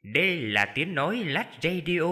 Đây là tiếng nói Lách Radio.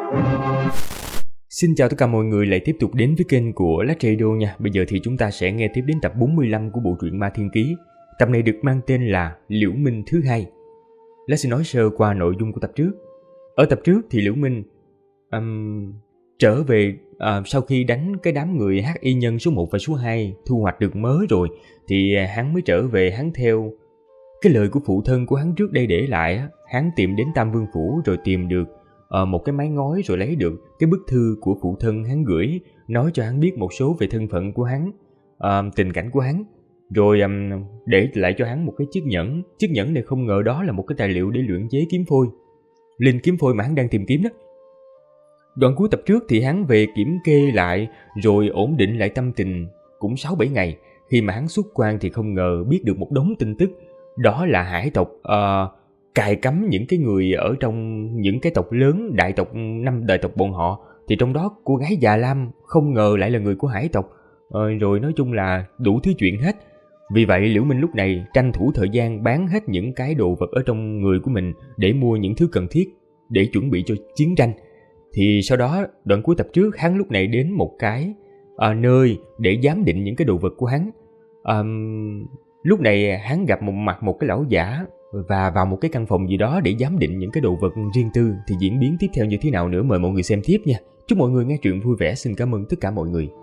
Xin chào tất cả mọi người lại tiếp tục đến với kênh của Lách Radio nha. Bây giờ thì chúng ta sẽ nghe tiếp đến tập 45 của bộ truyện Ma Thiên Ký. Tập này được mang tên là Liễu Minh thứ hai. Lách sẽ nói sơ qua nội dung của tập trước. Ở tập trước thì Liễu Minh trở về sau khi đánh cái đám người hắc y nhân số 1 và số 2 thu hoạch được mớ rồi, thì hắn mới trở về, hắn theo cái lời của phụ thân của hắn trước đây để lại. Hắn tìm đến Tam Vương Phủ rồi tìm được một cái mái ngói, rồi lấy được cái bức thư của phụ thân hắn gửi, nói cho hắn biết một số về thân phận của hắn, tình cảnh của hắn, rồi để lại cho hắn một cái chiếc nhẫn. Chiếc nhẫn này không ngờ đó là một cái tài liệu để luyện chế kiếm phôi, linh kiếm phôi mà hắn đang tìm kiếm đó. Đoạn cuối tập trước thì hắn về kiểm kê lại rồi ổn định lại tâm tình cũng 6-7 ngày. Khi mà hắn xuất quan thì không ngờ biết được một đống tin tức, đó là hải tộc cài cắm những cái người ở trong những cái tộc lớn, đại tộc 5 đại tộc bọn họ, thì trong đó cô gái Già Lam không ngờ lại là người của hải tộc. Rồi nói chung là đủ thứ chuyện hết. Vì vậy Liễu Minh lúc này tranh thủ thời gian bán hết những cái đồ vật ở trong người của mình để mua những thứ cần thiết để chuẩn bị cho chiến tranh. Thì sau đó đoạn cuối tập trước hắn lúc này đến một cái nơi để giám định những cái đồ vật của hắn. Lúc này hắn gặp một cái lão giả và vào một cái căn phòng gì đó để giám định những cái đồ vật riêng tư. Thì diễn biến tiếp theo như thế nào nữa mời mọi người xem tiếp nha. Chúc mọi người nghe truyện vui vẻ. Xin cảm ơn tất cả mọi người.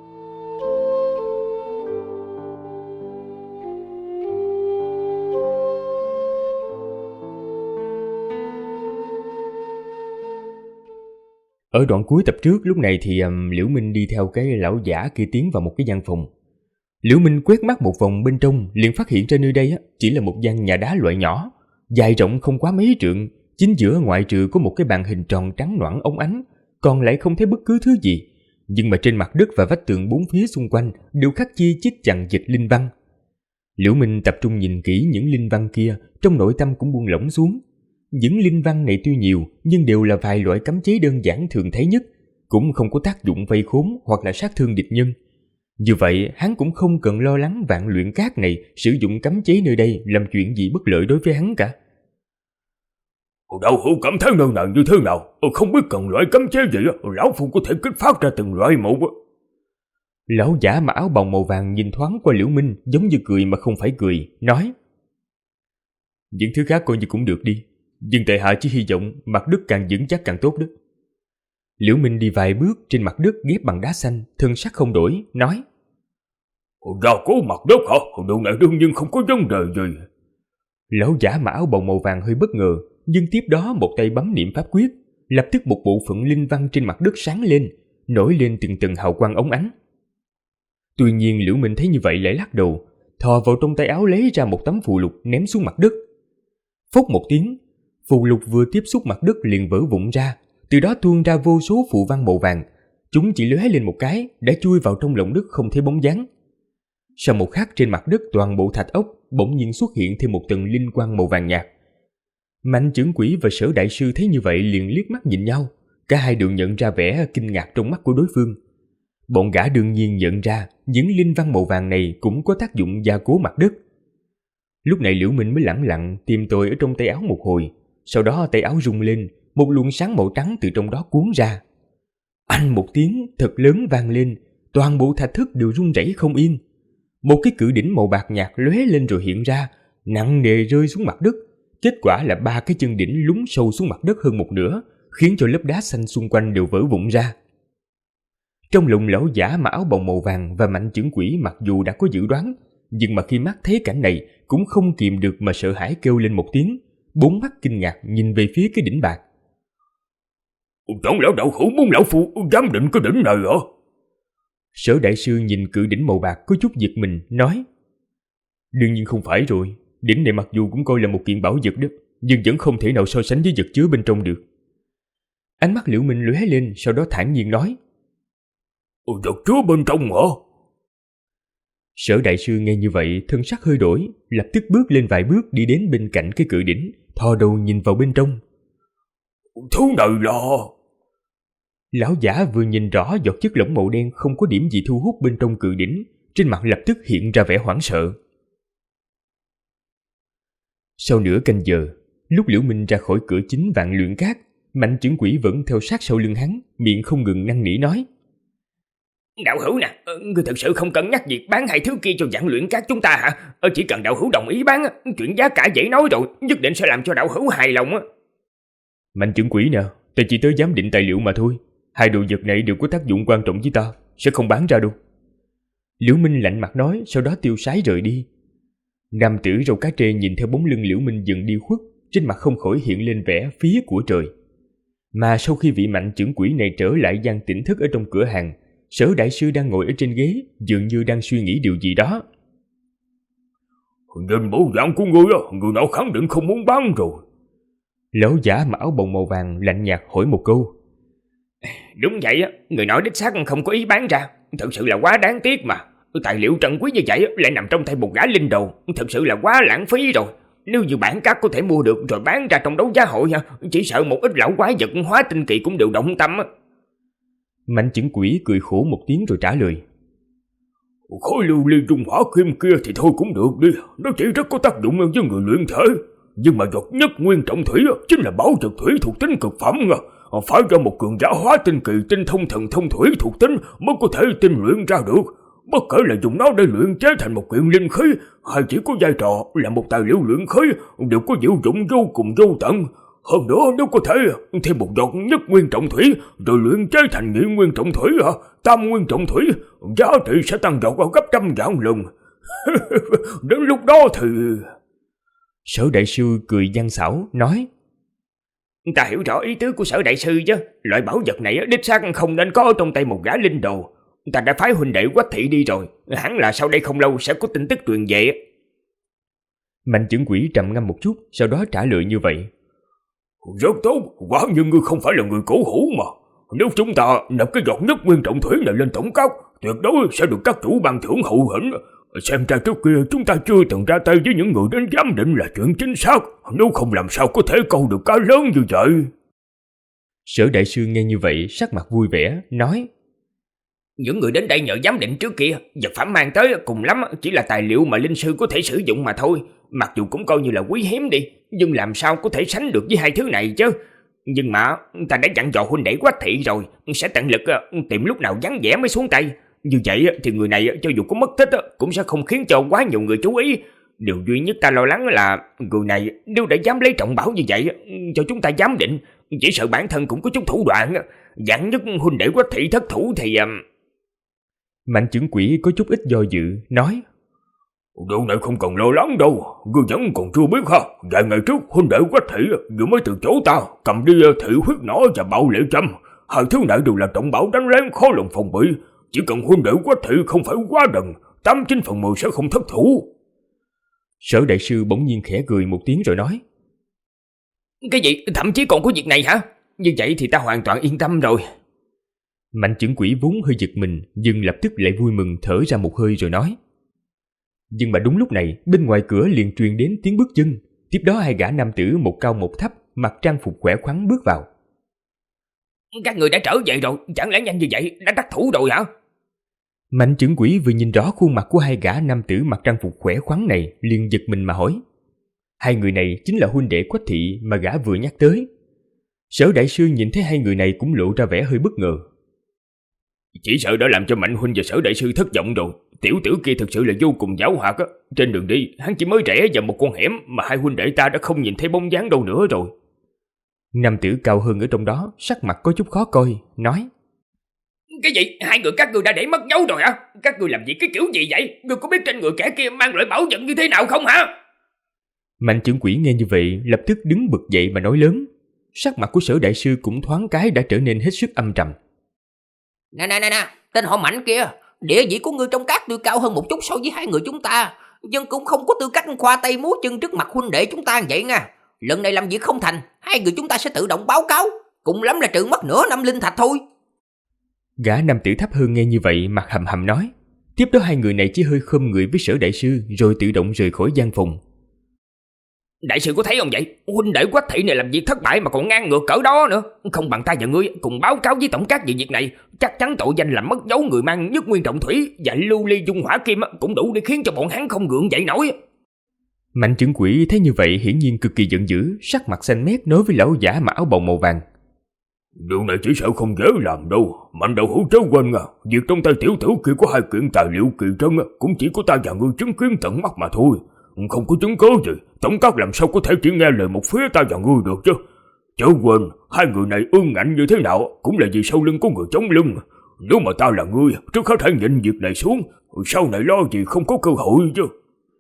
Ở đoạn cuối tập trước lúc này thì Liễu Minh đi theo cái lão giả kia tiến vào một cái gian phòng. Liễu Minh quét mắt một vòng bên trong liền phát hiện ra nơi đây chỉ là một gian nhà đá loại nhỏ, dài rộng không quá mấy trượng. Chính giữa ngoại trừ có một cái bàn hình tròn trắng nõn óng ánh, còn lại không thấy bất cứ thứ gì. Nhưng mà trên mặt đất và vách tường bốn phía xung quanh đều khắc chi chít chằng chịt linh văn. Liễu Minh tập trung nhìn kỹ những linh văn kia, trong nội tâm cũng buông lỏng xuống. Những linh văn này tuy nhiều nhưng đều là vài loại cấm chế đơn giản thường thấy nhất, cũng không có tác dụng vây khốn hoặc là sát thương địch nhân. Như vậy hắn cũng không cần lo lắng Vạn Luyện Các này sử dụng cấm chế nơi đây làm chuyện gì bất lợi đối với hắn cả. Đạo hữu cảm thấy nơi này như thế nào? Không biết cần loại cấm chế gì, lão phu có thể kích phát ra từng loại một. Lão giả mặc áo bào màu vàng nhìn thoáng qua Liễu Minh, giống như cười mà không phải cười, nói: những thứ khác coi như cũng được đi, nhưng tại hạ chỉ hy vọng mặt đất càng vững chắc càng tốt đó. Liễu Minh đi vài bước trên mặt đất ghép bằng đá xanh, thân sắc không đổi, nói: Ra cố mặt đất hả? Điều này đương nhiên không có vấn đề gì. Lão giả mặc áo bào màu vàng hơi bất ngờ, nhưng tiếp đó một tay bấm niệm pháp quyết, lập tức một bộ phận linh văn trên mặt đất sáng lên, nổi lên từng tầng hào quang óng ánh. Tuy nhiên Liễu Minh thấy như vậy lại lắc đầu, thò vào trong tay áo lấy ra một tấm phù lục ném xuống mặt đất. Phốc một tiếng, phù lục vừa tiếp xúc mặt đất liền vỡ vụn ra, từ đó tuôn ra vô số phù văn màu vàng. Chúng chỉ lóe lên một cái đã chui vào trong lòng đất không thấy bóng dáng. Sau một khắc trên mặt đất toàn bộ thạch ốc bỗng nhiên xuất hiện thêm một tầng linh quang màu vàng nhạt. Mạnh Chưởng Quỷ và Sở Đại Sư thấy như vậy liền liếc mắt nhìn nhau, cả hai đều nhận ra vẻ kinh ngạc trong mắt của đối phương. Bọn gã đương nhiên nhận ra những linh văn màu vàng này cũng có tác dụng gia cố mặt đất. Lúc này Liễu Minh mới lẳng lặng tìm tòi ở trong tay áo một hồi, sau đó tay áo rung lên, một luồng sáng màu trắng từ trong đó cuốn ra. Anh một tiếng thật lớn vang lên, toàn bộ thạch thất đều rung rẩy không yên. Một cái cự đỉnh màu bạc nhạt lóe lên rồi hiện ra, nặng nề rơi xuống mặt đất. Kết quả là 3 cái chân đỉnh lún sâu xuống mặt đất hơn một nửa, khiến cho lớp đá xanh xung quanh đều vỡ vụn ra. Trong lòng lão giả mặc áo bào màu vàng và Mạnh Chưởng Quỷ mặc dù đã có dự đoán, nhưng mà khi mắt thấy cảnh này cũng không kìm được mà sợ hãi kêu lên một tiếng, bốn mắt kinh ngạc nhìn về phía cái đỉnh bạc. Chẳng lẽ đạo hữu muốn lão phu giám định cái đỉnh này hả? Sở Đại Sư nhìn cự đỉnh màu bạc có chút giật mình, nói: đương nhiên không phải rồi, đỉnh này mặc dù cũng coi là một kiện bảo vật đó, nhưng vẫn không thể nào so sánh với vật chứa bên trong được. Ánh mắt Liễu Minh lóe lên, sau đó thản nhiên nói: vật chứa bên trong hả? Sở Đại Sư nghe như vậy thân sắc hơi đổi, lập tức bước lên vài bước đi đến bên cạnh cái cự đỉnh, thò đầu nhìn vào bên trong. Thứ này là... Lão giả vừa nhìn rõ giọt chất lỏng màu đen không có điểm gì thu hút bên trong cự đỉnh, trên mặt lập tức hiện ra vẻ hoảng sợ. Sau nửa canh giờ, Lúc Liễu Minh ra khỏi cửa chính Vạn Luyện Cát, Mạnh Chưởng Quỷ vẫn theo sát sau lưng hắn, miệng không ngừng năn nỉ nói: Đạo hữu nè, ngươi thực sự không cân nhắc việc bán hai thứ kia cho Vạn Luyện Cát chúng ta hả? Chỉ cần đạo hữu đồng ý bán, chuyện giá cả dễ nói rồi, nhất định sẽ làm cho đạo hữu hài lòng. Mạnh Chưởng Quỷ nè, ta chỉ tới giám định tài liệu mà thôi. Hai đồ vật này đều có tác dụng quan trọng với ta, sẽ không bán ra đâu. Liễu Minh lạnh mặt nói, sau đó tiêu sái rời đi. Nam tử râu cá trê nhìn theo bóng lưng Liễu Minh dần đi khuất, trên mặt không khỏi hiện lên vẻ phía của trời. Mà sau khi vị Mạnh Chưởng Quỷ này trở lại gian tỉnh thức ở trong cửa hàng, Sở đại sư đang ngồi ở trên ghế, dường như đang suy nghĩ điều gì đó. Nhìn bộ dạng của ngươi, người nào khẳng định không muốn bán rồi. Lão giả mặc áo bồng màu vàng lạnh nhạt hỏi một câu. Đúng vậy, người nói đích xác không có ý bán ra, thật sự là quá đáng tiếc mà. Tài liệu trân quý như vậy lại nằm trong tay một gã linh đồ, thật sự là quá lãng phí rồi. Nếu như bản các có thể mua được rồi bán ra trong đấu giá hội, chỉ sợ một ít lão quái vật hóa tinh kỳ cũng đều động tâm. Mạnh Chưởng Quỷ cười khổ một tiếng rồi trả lời. Khối lưu ly dung hỏa kim kia thì thôi cũng được đi, nó chỉ rất có tác dụng với người luyện thể. Nhưng mà vật nhất nguyên trọng thủy chính là bảo vật thủy thuộc tính cực phẩm, phải ra một cường giả hóa tinh kỳ tinh thông thần thông thủy thuộc tính mới có thể tinh luyện ra được. Bất kể là dùng nó để luyện chế thành một kiện linh khí hay chỉ có vai trò là một tài liệu luyện khí đều có diệu dụng vô cùng vô tận. Hơn nữa nếu có thể thêm một giọt nhất nguyên trọng thủy rồi luyện chế thành nhị nguyên trọng thủy, tam nguyên trọng thủy, giá trị sẽ tăng vọt gấp trăm vạn lần. Đến lúc đó thì... Sở đại sư cười gian xảo nói. Ta hiểu rõ ý tứ của Sở đại sư chứ. Loại bảo vật này đích xác không nên có ở trong tay một gã linh đồ. Ta đã phái huynh đệ Quách Thị đi rồi, hẳn là sau đây không lâu sẽ có tin tức truyền về. Mạnh Chưởng Quỷ trầm ngâm một chút, sau đó trả lời như vậy. Rất tốt, quả nhiên ngươi không phải là người cổ hủ mà. Nếu chúng ta nạp cái giọt nhất nguyên trọng thủy này lên tổng cấp, tuyệt đối sẽ được các chủ ban thưởng hậu hĩnh. Xem ra trước kia chúng ta chưa từng ra tay với những người đến giám định là chuyện chính xác, nếu không làm sao có thể câu được cá lớn như vậy. Sở đại sư nghe như vậy sắc mặt vui vẻ, nói. Những người đến đây nhờ giám định trước kia, vật phẩm mang tới cùng lắm chỉ là tài liệu mà linh sư có thể sử dụng mà thôi. Mặc dù cũng coi như là quý hiếm đi, nhưng làm sao có thể sánh được với hai thứ này chứ. Nhưng mà ta đã dặn dò huynh đệ Quách Thị rồi, sẽ tận lực tìm lúc nào vắng vẻ mới xuống tay. Như vậy thì người này cho dù có mất tích cũng sẽ không khiến cho quá nhiều người chú ý. Điều duy nhất ta lo lắng là người này nếu đã dám lấy trọng bảo như vậy cho chúng ta giám định, chỉ sợ bản thân cũng có chút thủ đoạn. Dặn nhất huynh đệ Quách Thị thất thủ thì... Mạnh Chưởng Quỷ có chút ít do dự, nói. Điều này không cần lo lắng đâu, ngươi vẫn còn chưa biết ha. Vài ngày trước huynh đệ Quách Thị vừa mới từ chỗ ta cầm đi thị huyết nỏ và bạo lệ châm. Hai thứ này đều là trọng bảo đánh lén khó lòng phòng bị. Chỉ cần huynh đệ Quách Thị không phải quá đần, 89/10 sẽ không thất thủ. Sở đại sư bỗng nhiên khẽ cười một tiếng rồi nói. Cái gì? Thậm chí còn có việc này hả? Như vậy thì ta hoàn toàn yên tâm rồi. Mạnh Chưởng Quỷ vốn hơi giật mình, nhưng lập tức lại vui mừng thở ra một hơi rồi nói. Nhưng mà đúng lúc này, bên ngoài cửa liền truyền đến tiếng bước chân. Tiếp đó hai gã nam tử một cao một thấp, mặc trang phục khỏe khoắn bước vào. Các người đã trở về rồi, chẳng lẽ nhanh như vậy đã đắc thủ rồi hả? Mạnh Chưởng Quỷ vừa nhìn rõ khuôn mặt của hai gã nam tử mặc trang phục khỏe khoắn này, liền giật mình mà hỏi. Hai người này chính là huynh đệ Quách Thị mà gã vừa nhắc tới. Sở đại sư nhìn thấy hai người này cũng lộ ra vẻ hơi bất ngờ. Chỉ sợ đã làm cho Mạnh huynh và Sở đại sư thất vọng rồi. Tiểu tử kia thực sự là vô cùng giảo hoạt á. Trên đường đi hắn chỉ mới rẽ vào một con hẻm mà hai huynh đệ ta đã không nhìn thấy bóng dáng đâu nữa rồi. Nam tử cao hơn ở trong đó, sắc mặt có chút khó coi, nói. Cái gì? Hai người các ngươi đã để mất dấu rồi hả? Các ngươi làm gì cái kiểu gì vậy? Ngươi có biết trên người kẻ kia mang loại bảo vật như thế nào không hả? Mạnh Chưởng Quỷ nghe như vậy lập tức đứng bật dậy mà nói lớn. Sắc mặt của Sở đại sư cũng thoáng cái đã trở nên hết sức âm trầm. Nè, tên họ Mạnh kia, địa vị của ngươi trong các tuy cao hơn một chút so với hai người chúng ta, nhưng cũng không có tư cách khoa tay múa chân trước mặt huynh đệ chúng ta vậy nha. Lần này làm việc không thành, hai người chúng ta sẽ tự động báo cáo, cùng lắm là trừ mất nửa năm linh thạch thôi. Gã nam tử thấp hơn nghe như vậy mặt hầm hầm nói. Tiếp đó hai người này chỉ hơi khom người với Sở đại sư rồi tự động rời khỏi gian phòng. Đại sư có thấy không vậy? Huynh đệ Quách Thị này làm việc thất bại mà còn ngang ngược cỡ đó nữa. Không bằng ta và ngươi cùng báo cáo với tổng các về việc này. Chắc chắn tội danh làm mất dấu người mang nhất nguyên trọng thủy và lưu ly dung hỏa kim cũng đủ để khiến cho bọn hắn không gượng dậy nổi. Mạnh trưởng quỹ thấy như vậy hiển nhiên cực kỳ giận dữ, sắc mặt xanh mét nói với lão giả mặc áo bào màu vàng. Điều này chỉ sợ không dễ làm đâu. Mạnh đầu hữu chớ quên việc trong tay tiểu tử kia có 2 kiện tài liệu kỳ trân cũng chỉ có ta và ngươi chứng kiến tận mắt mà thôi. Không có chứng cứ gì, tổng các làm sao có thể chỉ nghe lời một phía ta và ngươi được chứ. Chớ quên, 2 người này ương ngạnh như thế nào cũng là vì sau lưng có người chống lưng. Nếu mà ta là ngươi, trước hết hãy nhịn việc này xuống, sau này lo gì không có cơ hội chứ.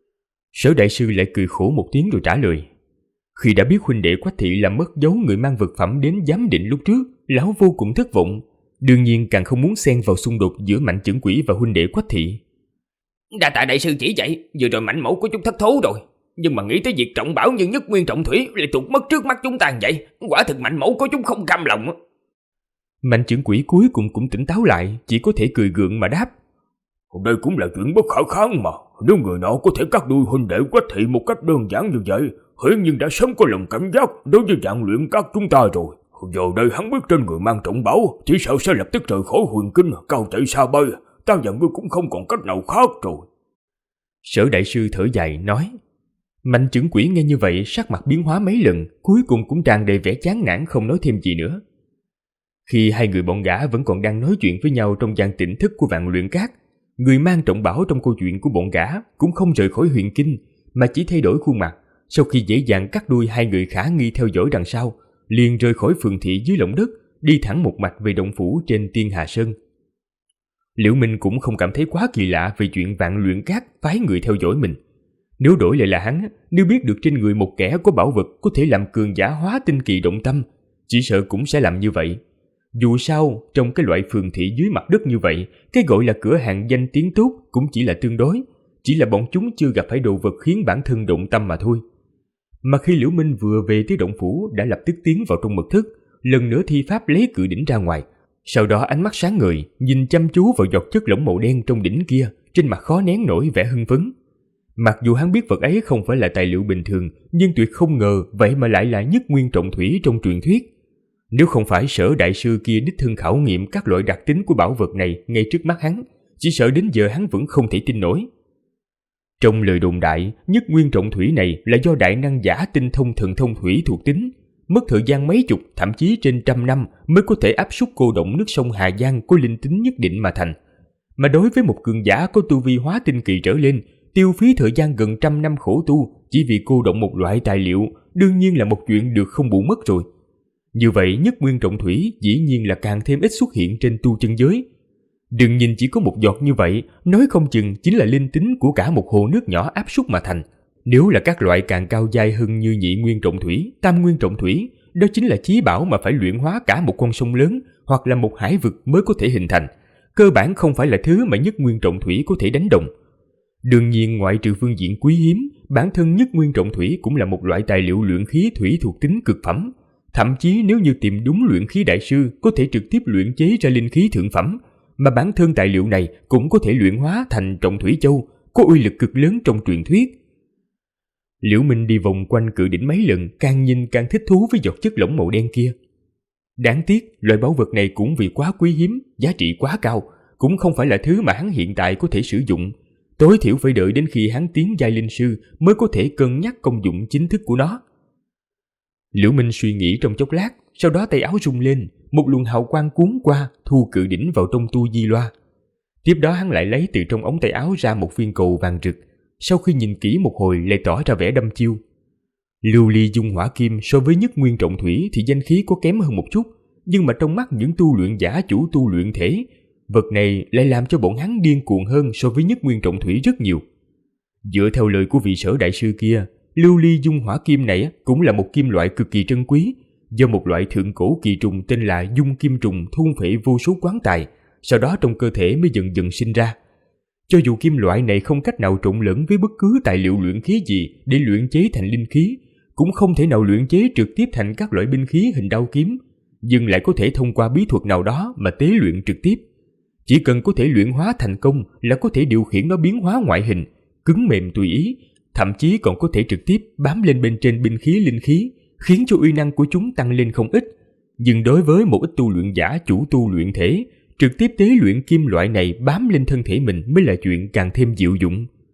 Sở đại sư lại cười khổ một tiếng rồi trả lời. Khi đã biết huynh đệ Quách thị làm mất dấu người mang vật phẩm đến giám định lúc trước, lão vô cùng thất vọng. Đương nhiên càng không muốn xen vào xung đột giữa Mạnh trưởng quỹ và huynh đệ Quách thị. Đa tạ đại sư chỉ dạy, vừa rồi Mạnh mẫu có chút thất thố rồi. Nhưng mà nghĩ tới việc trọng bảo như Nhất Nguyên Trọng Thủy lại tụt mất trước mắt chúng ta vậy, quả thực Mạnh mẫu có chút không cam lòng. Mạnh trưởng quỹ cuối cùng cũng tỉnh táo lại, chỉ có thể cười gượng mà đáp. Đây cũng là chuyện bất khả kháng mà. Nếu người nọ có thể cắt đuôi huynh đệ Quách thị một cách đơn giản như vậy, hiển nhiên đã sớm có lòng cảnh giác đối với dạng luyện các chúng ta rồi. Giờ đây hắn biết trên người mang trọng bảo, chỉ sợ sẽ lập tức rời khỏi huyền kinh, cao chạy xa bay. Ta và ngươi cũng không còn cách nào khác rồi. Sở đại sư thở dài nói. Mạnh trưởng quỹ nghe như vậy sắc mặt biến hóa mấy lần, cuối cùng cũng tràn đầy vẻ chán nản không nói thêm gì nữa. Khi 2 người bọn gã vẫn còn đang nói chuyện với nhau trong gian tỉnh thức của Vạn Luyện Các, người mang trọng bảo trong câu chuyện của bọn gã cũng không rời khỏi huyền kinh mà chỉ thay đổi khuôn mặt. Sau khi dễ dàng cắt đuôi 2 người khả nghi theo dõi đằng sau, liền rời khỏi phường thị dưới lòng đất, đi thẳng một mạch về động phủ trên Tiên Hà Sơn. Liễu Minh cũng không cảm thấy quá kỳ lạ về chuyện Vạn Luyện Các phái người theo dõi mình. Nếu đổi lại là hắn, nếu biết được trên người một kẻ có bảo vật có thể làm cường giả hóa tinh kỳ động tâm, chỉ sợ cũng sẽ làm như vậy. Dù sao, trong cái loại phường thị dưới mặt đất như vậy, cái gọi là cửa hàng danh tiếng tốt cũng chỉ là tương đối, chỉ là bọn chúng chưa gặp phải đồ vật khiến bản thân động tâm mà thôi. Mà khi Liễu Minh vừa về tới động phủ đã lập tức tiến vào trong mật thất, lần nữa thi pháp lấy cự đỉnh ra ngoài. Sau đó ánh mắt sáng ngời, nhìn chăm chú vào giọt chất lỏng màu đen trong đỉnh kia, trên mặt khó nén nổi vẻ hưng phấn. Mặc dù hắn biết vật ấy không phải là tài liệu bình thường, nhưng tuyệt không ngờ vậy mà lại là Nhất Nguyên Trọng Thủy trong truyền thuyết. Nếu không phải Sở đại sư kia đích thân khảo nghiệm các loại đặc tính của bảo vật này ngay trước mắt hắn, chỉ sợ đến giờ hắn vẫn không thể tin nổi. Trong lời đồn đại, Nhất Nguyên Trọng Thủy này là do đại năng giả tinh thông thần thông thủy thuộc tính, mất thời gian mấy chục, thậm chí trên 100 năm mới có thể áp suất cô động nước sông Hà Giang có linh tính nhất định mà thành. Mà đối với một cường giả có tu vi hóa tinh kỳ trở lên, tiêu phí thời gian gần 100 năm khổ tu chỉ vì cô động một loại tài liệu, đương nhiên là một chuyện được không bù mất rồi. Như vậy Nhất Nguyên Trọng Thủy dĩ nhiên là càng thêm ít xuất hiện trên tu chân giới. Đừng nhìn chỉ có một giọt như vậy, nói không chừng chính là linh tính của cả một hồ nước nhỏ áp suất mà thành. Nếu là các loại càng cao dai hơn như Nhị Nguyên Trọng Thủy, Tam Nguyên Trọng Thủy, đó chính là chí bảo mà phải luyện hóa cả một con sông lớn hoặc là một hải vực mới có thể hình thành. Cơ bản không phải là thứ mà Nhất Nguyên Trọng Thủy có thể đánh đồng. Đương nhiên ngoại trừ phương diện quý hiếm, bản thân Nhất Nguyên Trọng Thủy cũng là một loại tài liệu luyện khí thủy thuộc tính cực phẩm. Thậm chí nếu như tìm đúng luyện khí đại sư có thể trực tiếp luyện chế ra linh khí thượng phẩm, mà bản thân tài liệu này cũng có thể luyện hóa thành Trọng Thủy Châu, có uy lực cực lớn trong truyền thuyết. Liễu Minh đi vòng quanh cự đỉnh mấy lần, càng nhìn càng thích thú với giọt chất lỏng màu đen kia. Đáng tiếc, loại bảo vật này cũng vì quá quý hiếm, giá trị quá cao, cũng không phải là thứ mà hắn hiện tại có thể sử dụng. Tối thiểu phải đợi đến khi hắn tiến giai linh sư mới có thể cân nhắc công dụng chính thức của nó. Liễu Minh suy nghĩ trong chốc lát, sau đó tay áo rung lên, một luồng hào quang cuốn qua, thu cự đỉnh vào trong tu di loa. Tiếp đó hắn lại lấy từ trong ống tay áo ra một viên cầu vàng rực, sau khi nhìn kỹ một hồi lại tỏ ra vẻ đăm chiêu. Lưu ly dung hỏa kim so với Nhất Nguyên Trọng Thủy thì danh khí có kém hơn một chút, nhưng mà trong mắt những tu luyện giả chủ tu luyện thể, vật này lại làm cho bọn hắn điên cuồng hơn so với Nhất Nguyên Trọng Thủy rất nhiều. Dựa theo lời của vị Sở đại sư kia, lưu ly dung hỏa kim này cũng là một kim loại cực kỳ trân quý, do một loại thượng cổ kỳ trùng tên là dung kim trùng thôn phệ vô số quán tài, sau đó trong cơ thể mới dần dần sinh ra. Cho dù kim loại này không cách nào trộn lẫn với bất cứ tài liệu luyện khí gì để luyện chế thành linh khí, cũng không thể nào luyện chế trực tiếp thành các loại binh khí hình đao kiếm, nhưng lại có thể thông qua bí thuật nào đó mà tế luyện trực tiếp. Chỉ cần có thể luyện hóa thành công là có thể điều khiển nó biến hóa ngoại hình, cứng mềm tùy ý, thậm chí còn có thể trực tiếp bám lên bên trên binh khí linh khí, khiến cho uy năng của chúng tăng lên không ít. Nhưng đối với một ít tu luyện giả chủ tu luyện thể, trực tiếp tế luyện kim loại này bám lên thân thể mình mới là chuyện càng thêm diệu dụng.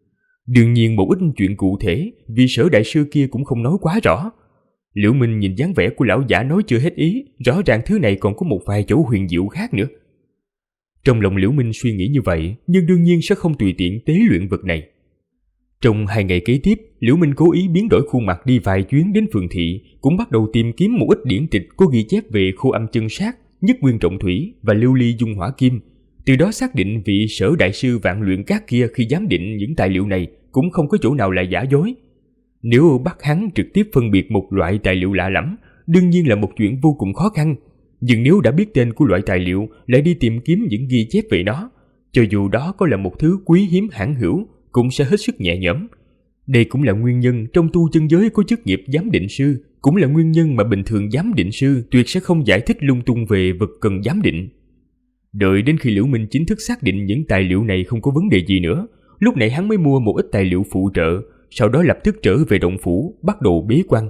Đương nhiên một ít chuyện cụ thể vị Sở đại sư kia cũng không nói quá rõ. Liễu Minh nhìn dáng vẻ của lão giả nói chưa hết ý, rõ ràng thứ này còn có một vài chỗ huyền diệu khác nữa. Trong lòng Liễu Minh suy nghĩ như vậy, nhưng đương nhiên sẽ không tùy tiện tế luyện vật này. Trong 2 ngày kế tiếp, Liễu Minh cố ý biến đổi khuôn mặt đi vài chuyến đến phường thị, cũng bắt đầu tìm kiếm một ít điển tịch có ghi chép về Khô Âm Chân Sát, Nhất Nguyên Trọng Thủy và Lưu Ly Dung Hỏa Kim. Từ đó xác định vị Sở đại sư Vạn Luyện Các kia khi giám định những tài liệu này cũng không có chỗ nào là giả dối. Nếu bắt hắn trực tiếp phân biệt một loại tài liệu lạ lẫm, đương nhiên là một chuyện vô cùng khó khăn. Nhưng nếu đã biết tên của loại tài liệu, lại đi tìm kiếm những ghi chép về nó, cho dù đó có là một thứ quý hiếm hãn hữu, cũng sẽ hết sức nhẹ nhõm. Đây cũng là nguyên nhân trong tu chân giới có chức nghiệp giám định sư, cũng là nguyên nhân mà bình thường giám định sư tuyệt sẽ không giải thích lung tung về vật cần giám định. Đợi đến khi Liễu Minh chính thức xác định những tài liệu này không có vấn đề gì nữa, lúc này hắn mới mua một ít tài liệu phụ trợ, sau đó lập tức trở về động phủ, bắt đầu bế quan.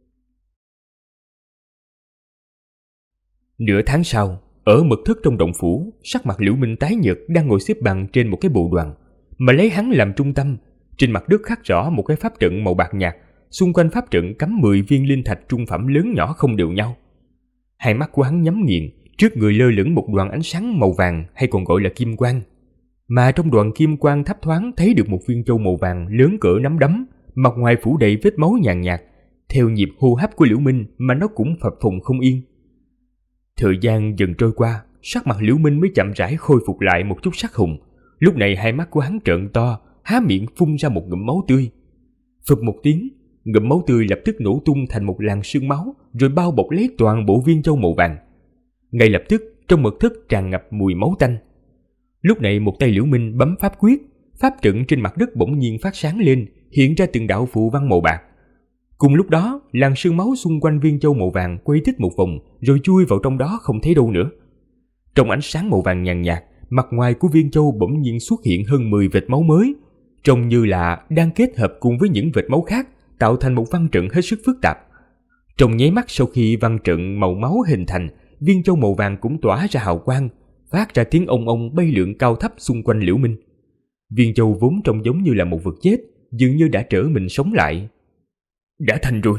Nửa tháng sau, ở mật thất trong động phủ, sắc mặt Liễu Minh tái nhợt đang ngồi xếp bằng trên một cái bồ đoàn, mà lấy hắn làm trung tâm. Trên mặt đất khắc rõ một cái pháp trận màu bạc nhạt, xung quanh pháp trận cắm 10 viên linh thạch trung phẩm lớn nhỏ không đều nhau. Hai mắt của hắn nhắm nghiền, trước người lơ lửng một đoàn ánh sáng màu vàng hay còn gọi là kim quang. Mà trong đoàn kim quang thấp thoáng thấy được một viên châu màu vàng lớn cỡ nắm đấm, mặt ngoài phủ đầy vết máu nhàn nhạt. Theo nhịp hô hấp của Liễu Minh mà nó cũng phập phồng không yên. Thời gian dần trôi qua, sắc mặt Liễu Minh mới chậm rãi khôi phục lại một chút sắc hùng. Lúc này hai mắt của hắn trợn to, há miệng phun ra một ngụm máu tươi. Phập một tiếng, ngụm máu tươi lập tức nổ tung thành một làn sương máu, rồi bao bọc lấy toàn bộ viên châu màu vàng. Ngay lập tức, trong mật thất tràn ngập mùi máu tanh. Lúc này một tay Liễu Minh bấm pháp quyết, pháp trận trên mặt đất bỗng nhiên phát sáng lên, hiện ra từng đạo phù văn màu bạc. Cùng lúc đó, làn sương máu xung quanh viên châu màu vàng quay tích một vòng, rồi chui vào trong đó không thấy đâu nữa. Trong ánh sáng màu vàng nhàn nhạt, mặt ngoài của viên châu bỗng nhiên xuất hiện hơn 10 vệt máu mới, trông như là đang kết hợp cùng với những vệt máu khác, tạo thành một văn trận hết sức phức tạp. Trong nháy mắt sau khi văn trận màu máu hình thành, viên châu màu vàng cũng tỏa ra hào quang, phát ra tiếng ong ong bay lượn cao thấp xung quanh Liễu Minh. Viên châu vốn trông giống như là một vật chết, dường như đã trở mình sống lại. Đã thành rồi.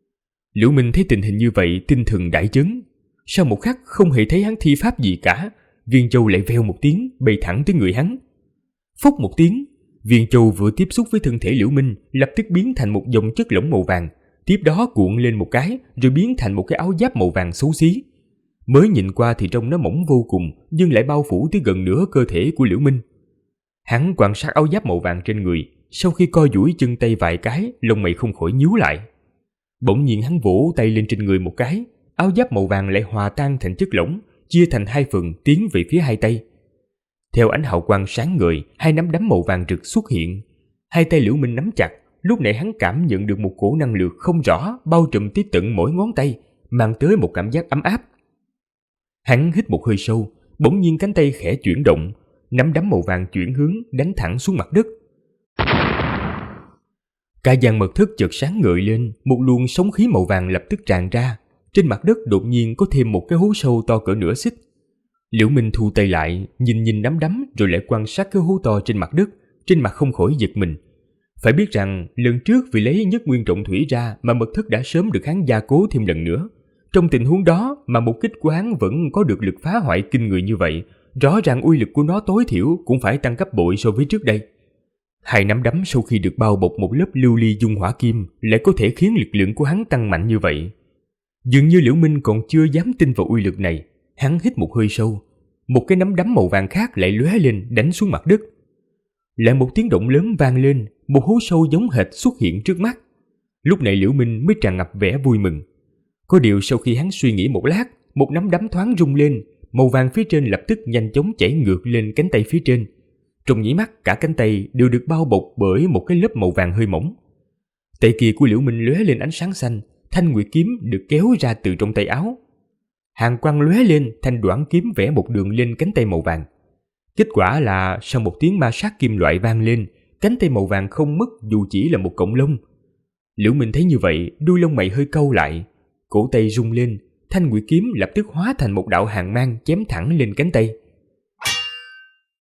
Liễu Minh thấy tình hình như vậy, tinh thần đại chấn. Sau một khắc không hề thấy hắn thi pháp gì cả, viên châu lại veo một tiếng bay thẳng tới người hắn. Phốc một tiếng, viên châu vừa tiếp xúc với thân thể Liễu Minh lập tức biến thành một dòng chất lỏng màu vàng, tiếp đó cuộn lên một cái rồi biến thành một cái áo giáp màu vàng xấu xí. Mới nhìn qua thì trông nó mỏng vô cùng, nhưng lại bao phủ tới gần nửa cơ thể của Liễu Minh. Hắn quan sát áo giáp màu vàng trên người, sau khi co duỗi chân tay vài cái, lông mày không khỏi nhíu lại. Bỗng nhiên hắn vỗ tay lên trên người một cái, áo giáp màu vàng lại hòa tan thành chất lỏng, chia thành 2 phần tiến về phía hai tay. Theo ánh hào quang sáng ngời, 2 nắm đấm màu vàng rực xuất hiện. Hai tay Liễu Minh nắm chặt, lúc này hắn cảm nhận được một cổ năng lượng không rõ bao trùm tới tận mỗi ngón tay, mang tới một cảm giác ấm áp. Hắn hít một hơi sâu, bỗng nhiên cánh tay khẽ chuyển động, nắm đấm màu vàng chuyển hướng đánh thẳng xuống mặt đất. Cả gian mật thất chợt sáng ngời lên, một luồng sóng khí màu vàng lập tức tràn ra. Trên mặt đất đột nhiên có thêm một cái hố sâu to cỡ nửa xích. Liễu Minh thu tay lại, nhìn nắm đấm rồi lại quan sát cái hố to trên mặt đất, trên mặt không khỏi giật mình. Phải biết rằng lần trước vì lấy Nhất Nguyên Trọng Thủy ra mà mật thất đã sớm được hắn gia cố thêm lần nữa. Trong tình huống đó mà một kích của hắn vẫn có được lực phá hoại kinh người như vậy, rõ ràng uy lực của nó tối thiểu cũng phải tăng gấp bội so với trước đây. 2 nắm đấm sau khi được bao bọc một lớp lưu ly dung hỏa kim lại có thể khiến lực lượng của hắn tăng mạnh như vậy. Dường như Liễu Minh còn chưa dám tin vào uy lực này, hắn hít một hơi sâu, một cái nắm đấm màu vàng khác lại lóe lên đánh xuống mặt đất. Lại một tiếng động lớn vang lên, một hố sâu giống hệt xuất hiện trước mắt. Lúc này Liễu Minh mới tràn ngập vẻ vui mừng. Có điều sau khi hắn suy nghĩ một lát, một nắm đấm thoáng rung lên, màu vàng phía trên lập tức nhanh chóng chảy ngược lên cánh tay phía trên. Trong nháy mắt cả cánh tay đều được bao bọc bởi một cái lớp màu vàng hơi mỏng. Tay kia của Liễu Minh lóe lên ánh sáng xanh, thanh nguyệt kiếm được kéo ra từ trong tay áo. Hàn quang lóe lên, thanh đoạn kiếm vẽ một đường lên cánh tay màu vàng. Kết quả là sau một tiếng ma sát kim loại vang lên, cánh tay màu vàng không mất dù chỉ là một cọng lông. Liễu Minh thấy như vậy, đuôi lông mày hơi cau lại, cổ tay rung lên, thanh nguyệt kiếm lập tức hóa thành một đạo hàn mang chém thẳng lên cánh tay.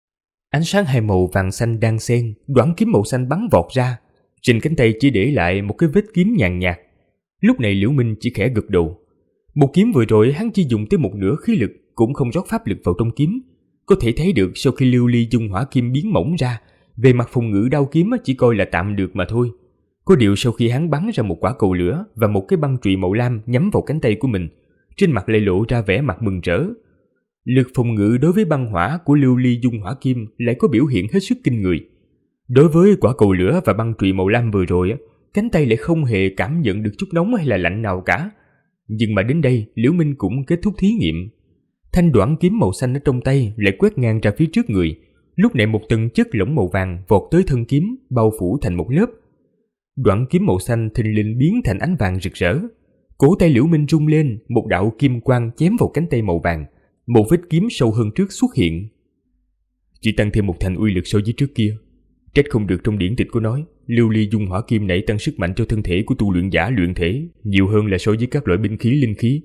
Ánh sáng hai màu vàng xanh đan xen, đoản kiếm màu xanh bắn vọt ra. Trên cánh tay chỉ để lại một cái vết kiếm nhàn nhạt. Lúc này Liễu Minh chỉ khẽ gật đầu. Một kiếm vừa rồi hắn chỉ dùng tới một nửa khí lực, cũng không rót pháp lực vào trong kiếm. Có thể thấy được sau khi lưu ly dung hỏa kim biến mỏng ra, về mặt phòng ngự đao kiếm chỉ coi là tạm được mà thôi. Có điều sau khi hắn bắn ra một quả cầu lửa và một cái băng chùy màu lam nhắm vào cánh tay của mình, trên mặt lại lộ ra vẻ mặt mừng rỡ. Lực phòng ngự đối với băng hỏa của lưu ly dung hỏa kim lại có biểu hiện hết sức kinh người. Đối với quả cầu lửa và băng chùy màu lam vừa rồi, cánh tay lại không hề cảm nhận được chút nóng hay là lạnh nào cả. Nhưng mà đến đây, Liễu Minh cũng kết thúc thí nghiệm. Thanh đoản kiếm màu xanh ở trong tay lại quét ngang ra phía trước người. Lúc này một tầng chất lỏng màu vàng vọt tới thân kiếm, bao phủ thành một lớp. Đoản kiếm màu xanh thình lình biến thành ánh vàng rực rỡ. Cổ tay Liễu Minh rung lên, một đạo kim quang chém vào cánh tay màu vàng. Một vết kiếm sâu hơn trước xuất hiện. Chỉ tăng thêm một thành uy lực so với trước kia. Trách không được trong điển tịch có nói, lưu ly dung hỏa kim này tăng sức mạnh cho thân thể của tu luyện giả luyện thể, nhiều hơn là so với các loại binh khí linh khí.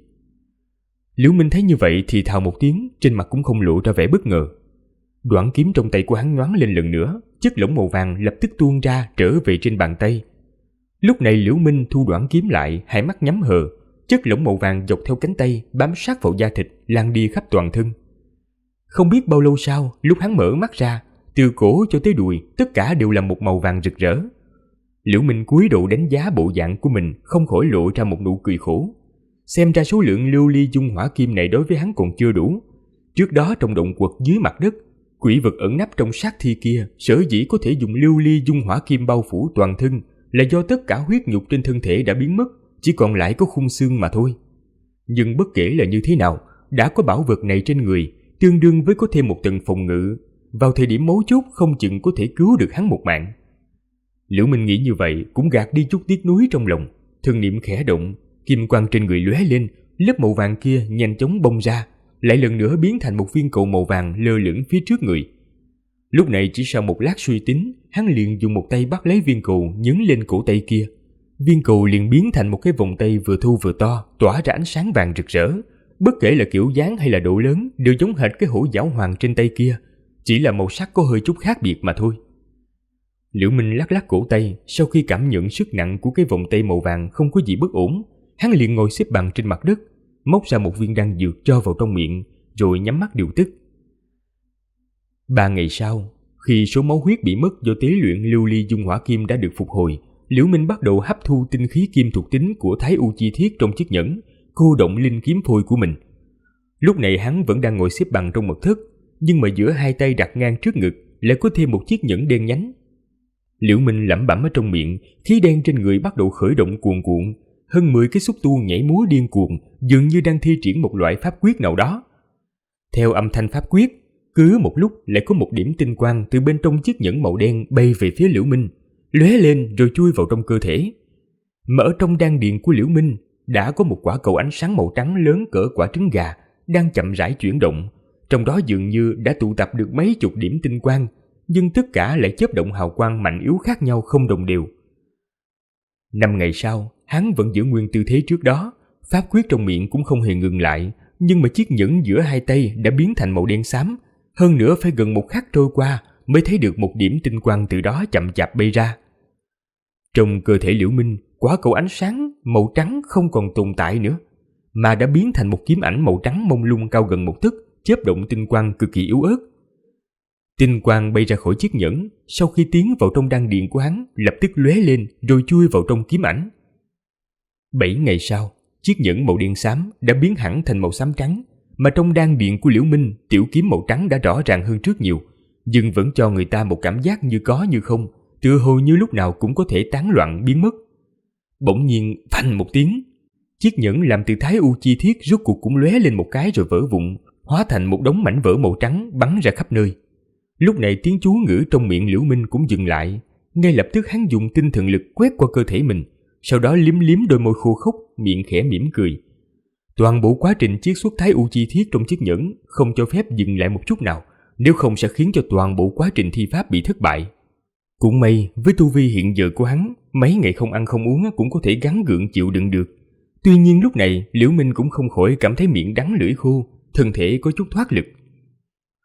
Liễu Minh thấy như vậy thì thào một tiếng, trên mặt cũng không lộ ra vẻ bất ngờ. Đoản kiếm trong tay của hắn nhoáng lên lần nữa, chất lỏng màu vàng lập tức tuôn ra trở về trên bàn tay. Lúc này Liễu Minh thu đoản kiếm lại, hai mắt nhắm hờ, chất lỏng màu vàng dọc theo cánh tay bám sát vào da thịt, lan đi khắp toàn thân. Không biết bao lâu sau, lúc hắn mở mắt ra, từ cổ cho tới đùi tất cả đều là một màu vàng rực rỡ. Liễu Minh cúi đầu đánh giá bộ dạng của mình, không khỏi lộ ra một nụ cười khổ. Xem ra số lượng lưu ly dung hỏa kim này đối với hắn còn chưa đủ. Trước đó trong động quật dưới mặt đất, quỷ vật ẩn nấp trong sát thi kia sở dĩ có thể dùng lưu ly dung hỏa kim bao phủ toàn thân là do tất cả huyết nhục trên thân thể đã biến mất, chỉ còn lại có khung xương mà thôi. Nhưng bất kể là như thế nào, đã có bảo vật này trên người, tương đương với có thêm một tầng phòng ngự, vào thời điểm mấu chốt không chừng có thể cứu được hắn một mạng. Liễu Minh nghĩ như vậy cũng gạt đi chút tiếc nuối trong lòng, thân niệm khẽ động, kim quang trên người lóe lên, lớp màu vàng kia nhanh chóng bong ra, lại lần nữa biến thành một viên cầu màu vàng lơ lửng phía trước người. Lúc này chỉ sau một lát suy tính, hắn liền dùng một tay bắt lấy viên cầu nhấn lên cổ tay kia. Viên cầu liền biến thành một cái vòng tay vừa thu vừa to, tỏa ra ánh sáng vàng rực rỡ. Bất kể là kiểu dáng hay là độ lớn đều giống hệt cái hổ giáo hoàng trên tay kia, chỉ là màu sắc có hơi chút khác biệt mà thôi. Liễu Minh lắc lắc cổ tay, sau khi cảm nhận sức nặng của cái vòng tay màu vàng không có gì bất ổn, hắn liền ngồi xếp bằng trên mặt đất, móc ra một viên đan dược cho vào trong miệng, rồi nhắm mắt điều tức. 3 ngày sau, khi số máu huyết bị mất do tế luyện lưu ly dung hỏa kim đã được phục hồi, Liễu Minh bắt đầu hấp thu tinh khí kim thuộc tính của Thái U Chi Thiết trong chiếc nhẫn, cô động linh kiếm phôi của mình. Lúc này hắn vẫn đang ngồi xếp bằng trong mật thất, nhưng mà giữa hai tay đặt ngang trước ngực lại có thêm một chiếc nhẫn đen nhánh. Liễu Minh lẩm bẩm ở trong miệng, khí đen trên người bắt đầu khởi động cuồn cuộn, hơn 10 cái xúc tu nhảy múa điên cuồng, dường như đang thi triển một loại pháp quyết nào đó. Theo âm thanh pháp quyết, cứ một lúc lại có một điểm tinh quang từ bên trong chiếc nhẫn màu đen bay về phía Liễu Minh, lóe lên rồi chui vào trong cơ thể. Mà ở trong đan điền của Liễu Minh đã có một quả cầu ánh sáng màu trắng lớn cỡ quả trứng gà đang chậm rãi chuyển động, trong đó dường như đã tụ tập được mấy chục điểm tinh quang, nhưng tất cả lại chớp động hào quang mạnh yếu khác nhau không đồng đều. 5 ngày sau, hắn vẫn giữ nguyên tư thế trước đó, pháp quyết trong miệng cũng không hề ngừng lại, nhưng mà chiếc nhẫn giữa hai tay đã biến thành màu đen xám, hơn nữa phải gần một khắc trôi qua mới thấy được một điểm tinh quang từ đó chậm chạp bay ra. Trong cơ thể Liễu Minh, quả cầu ánh sáng màu trắng không còn tồn tại nữa, mà đã biến thành một kiếm ảnh màu trắng mông lung cao gần 1 tấc, chớp động tinh quang cực kỳ yếu ớt. Tinh quang bay ra khỏi chiếc nhẫn, sau khi tiến vào trong đan điền của hắn, lập tức lóe lên rồi chui vào trong kiếm ảnh. 7 ngày sau, chiếc nhẫn màu đen xám đã biến hẳn thành màu xám trắng, mà trong đan điền của Liễu Minh, tiểu kiếm màu trắng đã rõ ràng hơn trước nhiều, nhưng vẫn cho người ta một cảm giác như có như không, tựa hồ như lúc nào cũng có thể tán loạn biến mất. Bỗng nhiên phanh một tiếng, chiếc nhẫn làm từ Thái U Chi Thiết rốt cuộc cũng lóe lên một cái rồi vỡ vụn, hóa thành một đống mảnh vỡ màu trắng bắn ra khắp nơi. Lúc này tiếng chú ngữ trong miệng Liễu Minh cũng dừng lại, ngay lập tức hắn dùng tinh thần lực quét qua cơ thể mình, sau đó liếm liếm đôi môi khô khốc, miệng khẽ mỉm cười. Toàn bộ quá trình chiết xuất Thái U Chi Thiết trong chiếc nhẫn không cho phép dừng lại một chút nào, nếu không sẽ khiến cho toàn bộ quá trình thi pháp bị thất bại. Cũng may, với tu vi hiện giờ của hắn, mấy ngày không ăn không uống cũng có thể gắng gượng chịu đựng được. Tuy nhiên lúc này, Liễu Minh cũng không khỏi cảm thấy miệng đắng lưỡi khô, thân thể có chút thoát lực.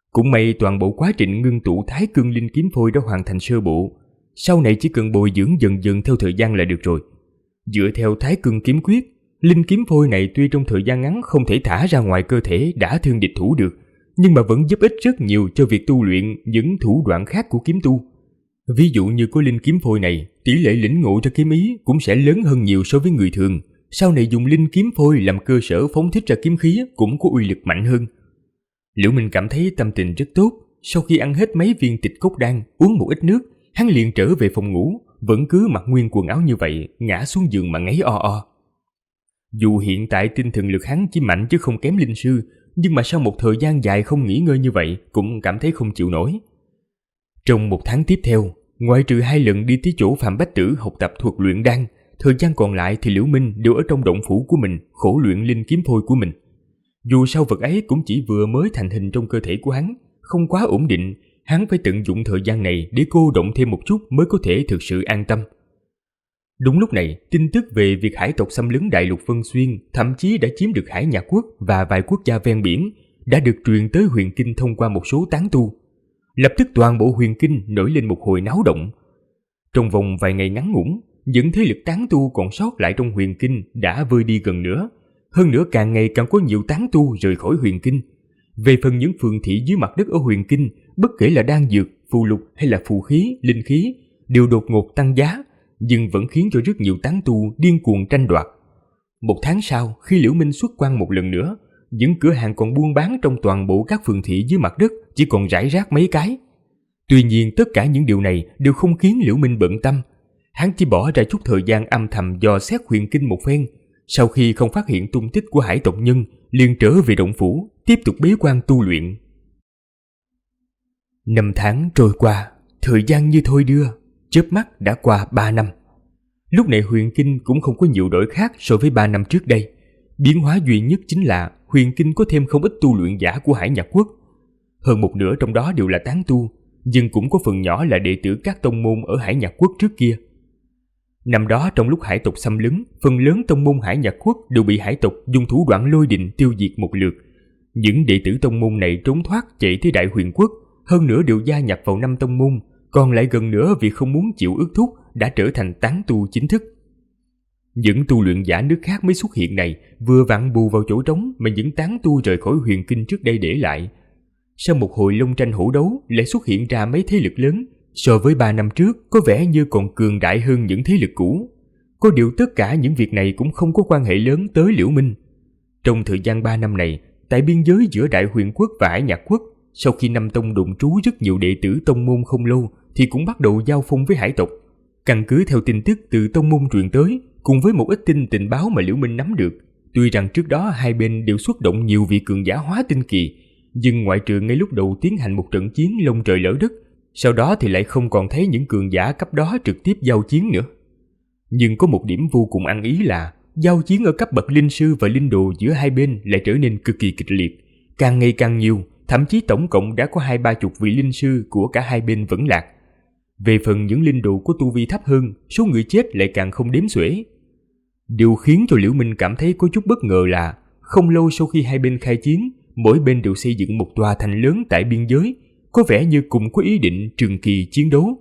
Cũng may toàn bộ quá trình ngưng tụ Thái Cương Linh Kiếm Phôi đã hoàn thành sơ bộ, sau này chỉ cần bồi dưỡng dần dần theo thời gian là được rồi. Dựa theo Thái Cương Kiếm Quyết, Linh Kiếm Phôi này tuy trong thời gian ngắn không thể thả ra ngoài cơ thể đã thương địch thủ được, nhưng mà vẫn giúp ích rất nhiều cho việc tu luyện những thủ đoạn khác của kiếm tu. Ví dụ như có Linh Kiếm Phôi này, tỷ lệ lĩnh ngộ ra kiếm ý cũng sẽ lớn hơn nhiều so với người thường. Sau này dùng Linh Kiếm Phôi làm cơ sở phóng thích ra kiếm khí cũng có uy lực mạnh hơn. Liễu Minh cảm thấy tâm tình rất tốt. Sau khi ăn hết mấy viên tịch cốt đan, uống một ít nước, hắn liền trở về phòng ngủ, vẫn cứ mặc nguyên quần áo như vậy, ngã xuống giường mà ngáy o o. Dù hiện tại tinh thần lực hắn chỉ mạnh chứ không kém linh sư, nhưng mà sau một thời gian dài không nghỉ ngơi như vậy cũng cảm thấy không chịu nổi. Trong một tháng tiếp theo, ngoại trừ 2 lần đi tới chỗ Phạm Bách Tử học tập thuật luyện đan, thời gian còn lại thì Liễu Minh đều ở trong động phủ của mình khổ luyện Linh Kiếm Phôi của mình. Dù sao vật ấy cũng chỉ vừa mới thành hình trong cơ thể của hắn, không quá ổn định, hắn phải tận dụng thời gian này để cô động thêm một chút mới có thể thực sự an tâm. Đúng lúc này, tin tức về việc hải tộc xâm lấn đại lục Vân Xuyên, thậm chí đã chiếm được Hải Nhạc Quốc và vài quốc gia ven biển, đã được truyền tới Huyền Kinh thông qua một số tán tu. Lập tức toàn bộ Huyền Kinh nổi lên một hồi náo động. Trong vòng vài ngày ngắn ngủn, những thế lực tán tu còn sót lại trong Huyền Kinh đã vơi đi gần nữa. Hơn nữa càng ngày càng có nhiều tán tu rời khỏi Huyền Kinh. Về phần những phường thị dưới mặt đất ở Huyền Kinh, bất kể là đan dược, phù lục hay là phù khí, linh khí, đều đột ngột tăng giá, nhưng vẫn khiến cho rất nhiều tán tu điên cuồng tranh đoạt. Một tháng sau, khi Liễu Minh xuất quan một lần nữa, những cửa hàng còn buôn bán trong toàn bộ các phường thị dưới mặt đất chỉ còn rải rác mấy cái. Tuy nhiên tất cả những điều này đều không khiến Liễu Minh bận tâm. Hắn chỉ bỏ ra chút thời gian âm thầm dò xét Huyền Kinh một phen. Sau khi không phát hiện tung tích của hải tộc nhân, liền trở về động phủ, tiếp tục bế quan tu luyện. 5 tháng trôi qua, thời gian như thôi đưa, chớp mắt đã qua 3 năm. Lúc này Huyền Kinh cũng không có nhiều đổi khác so với 3 năm trước đây. Biến hóa duy nhất chính là Huyền Kinh có thêm không ít tu luyện giả của Hải Nhạc Quốc. Hơn một nửa trong đó đều là tán tu, nhưng cũng có phần nhỏ là đệ tử các tông môn ở Hải Nhạc Quốc trước kia. Năm đó trong lúc hải tộc xâm lấn, phần lớn tông môn Hải Nhạc Quốc đều bị hải tộc dùng thủ đoạn lôi đình tiêu diệt một lượt. Những đệ tử tông môn này trốn thoát chạy tới Đại Huyền Quốc, hơn nữa đều gia nhập vào 5 tông môn, còn lại gần nữa vì không muốn chịu ước thúc đã trở thành tán tu chính thức. Những tu luyện giả nước khác mới xuất hiện này vừa vặn bù vào chỗ trống mà những tán tu rời khỏi Huyền Kinh trước đây để lại. Sau một hồi long tranh hổ đấu lại xuất hiện ra mấy thế lực lớn, so với 3 năm trước có vẻ như còn cường đại hơn những thế lực cũ. Có điều tất cả những việc này cũng không có quan hệ lớn tới Liễu Minh. Trong thời gian 3 năm này, tại biên giới giữa Đại Huyền Quốc và Hải Nhạc Quốc, sau khi 5 tông đồn trú rất nhiều đệ tử tông môn không lâu thì cũng bắt đầu giao phong với hải tộc. Căn cứ theo tin tức từ tông môn truyền tới, cùng với một ít tình báo mà Liễu Minh nắm được, tuy rằng trước đó hai bên đều xuất động nhiều vị cường giả hóa tinh kỳ, nhưng ngoại trừ ngay lúc đầu tiến hành một trận chiến lông trời lỡ đất, sau đó thì lại không còn thấy những cường giả cấp đó trực tiếp giao chiến nữa. Nhưng có một điểm vô cùng ăn ý là giao chiến ở cấp bậc linh sư và linh đồ giữa hai bên lại trở nên cực kỳ kịch liệt, càng ngày càng nhiều, thậm chí tổng cộng đã có 20-30 vị linh sư của cả hai bên vẫn lạc. Về phần những linh đồ có tu vi thấp hơn, số người chết lại càng không đếm xuể. Điều khiến cho Liễu Minh cảm thấy có chút bất ngờ là không lâu sau khi hai bên khai chiến, mỗi bên đều xây dựng một tòa thành lớn tại biên giới, có vẻ như cùng có ý định trường kỳ chiến đấu.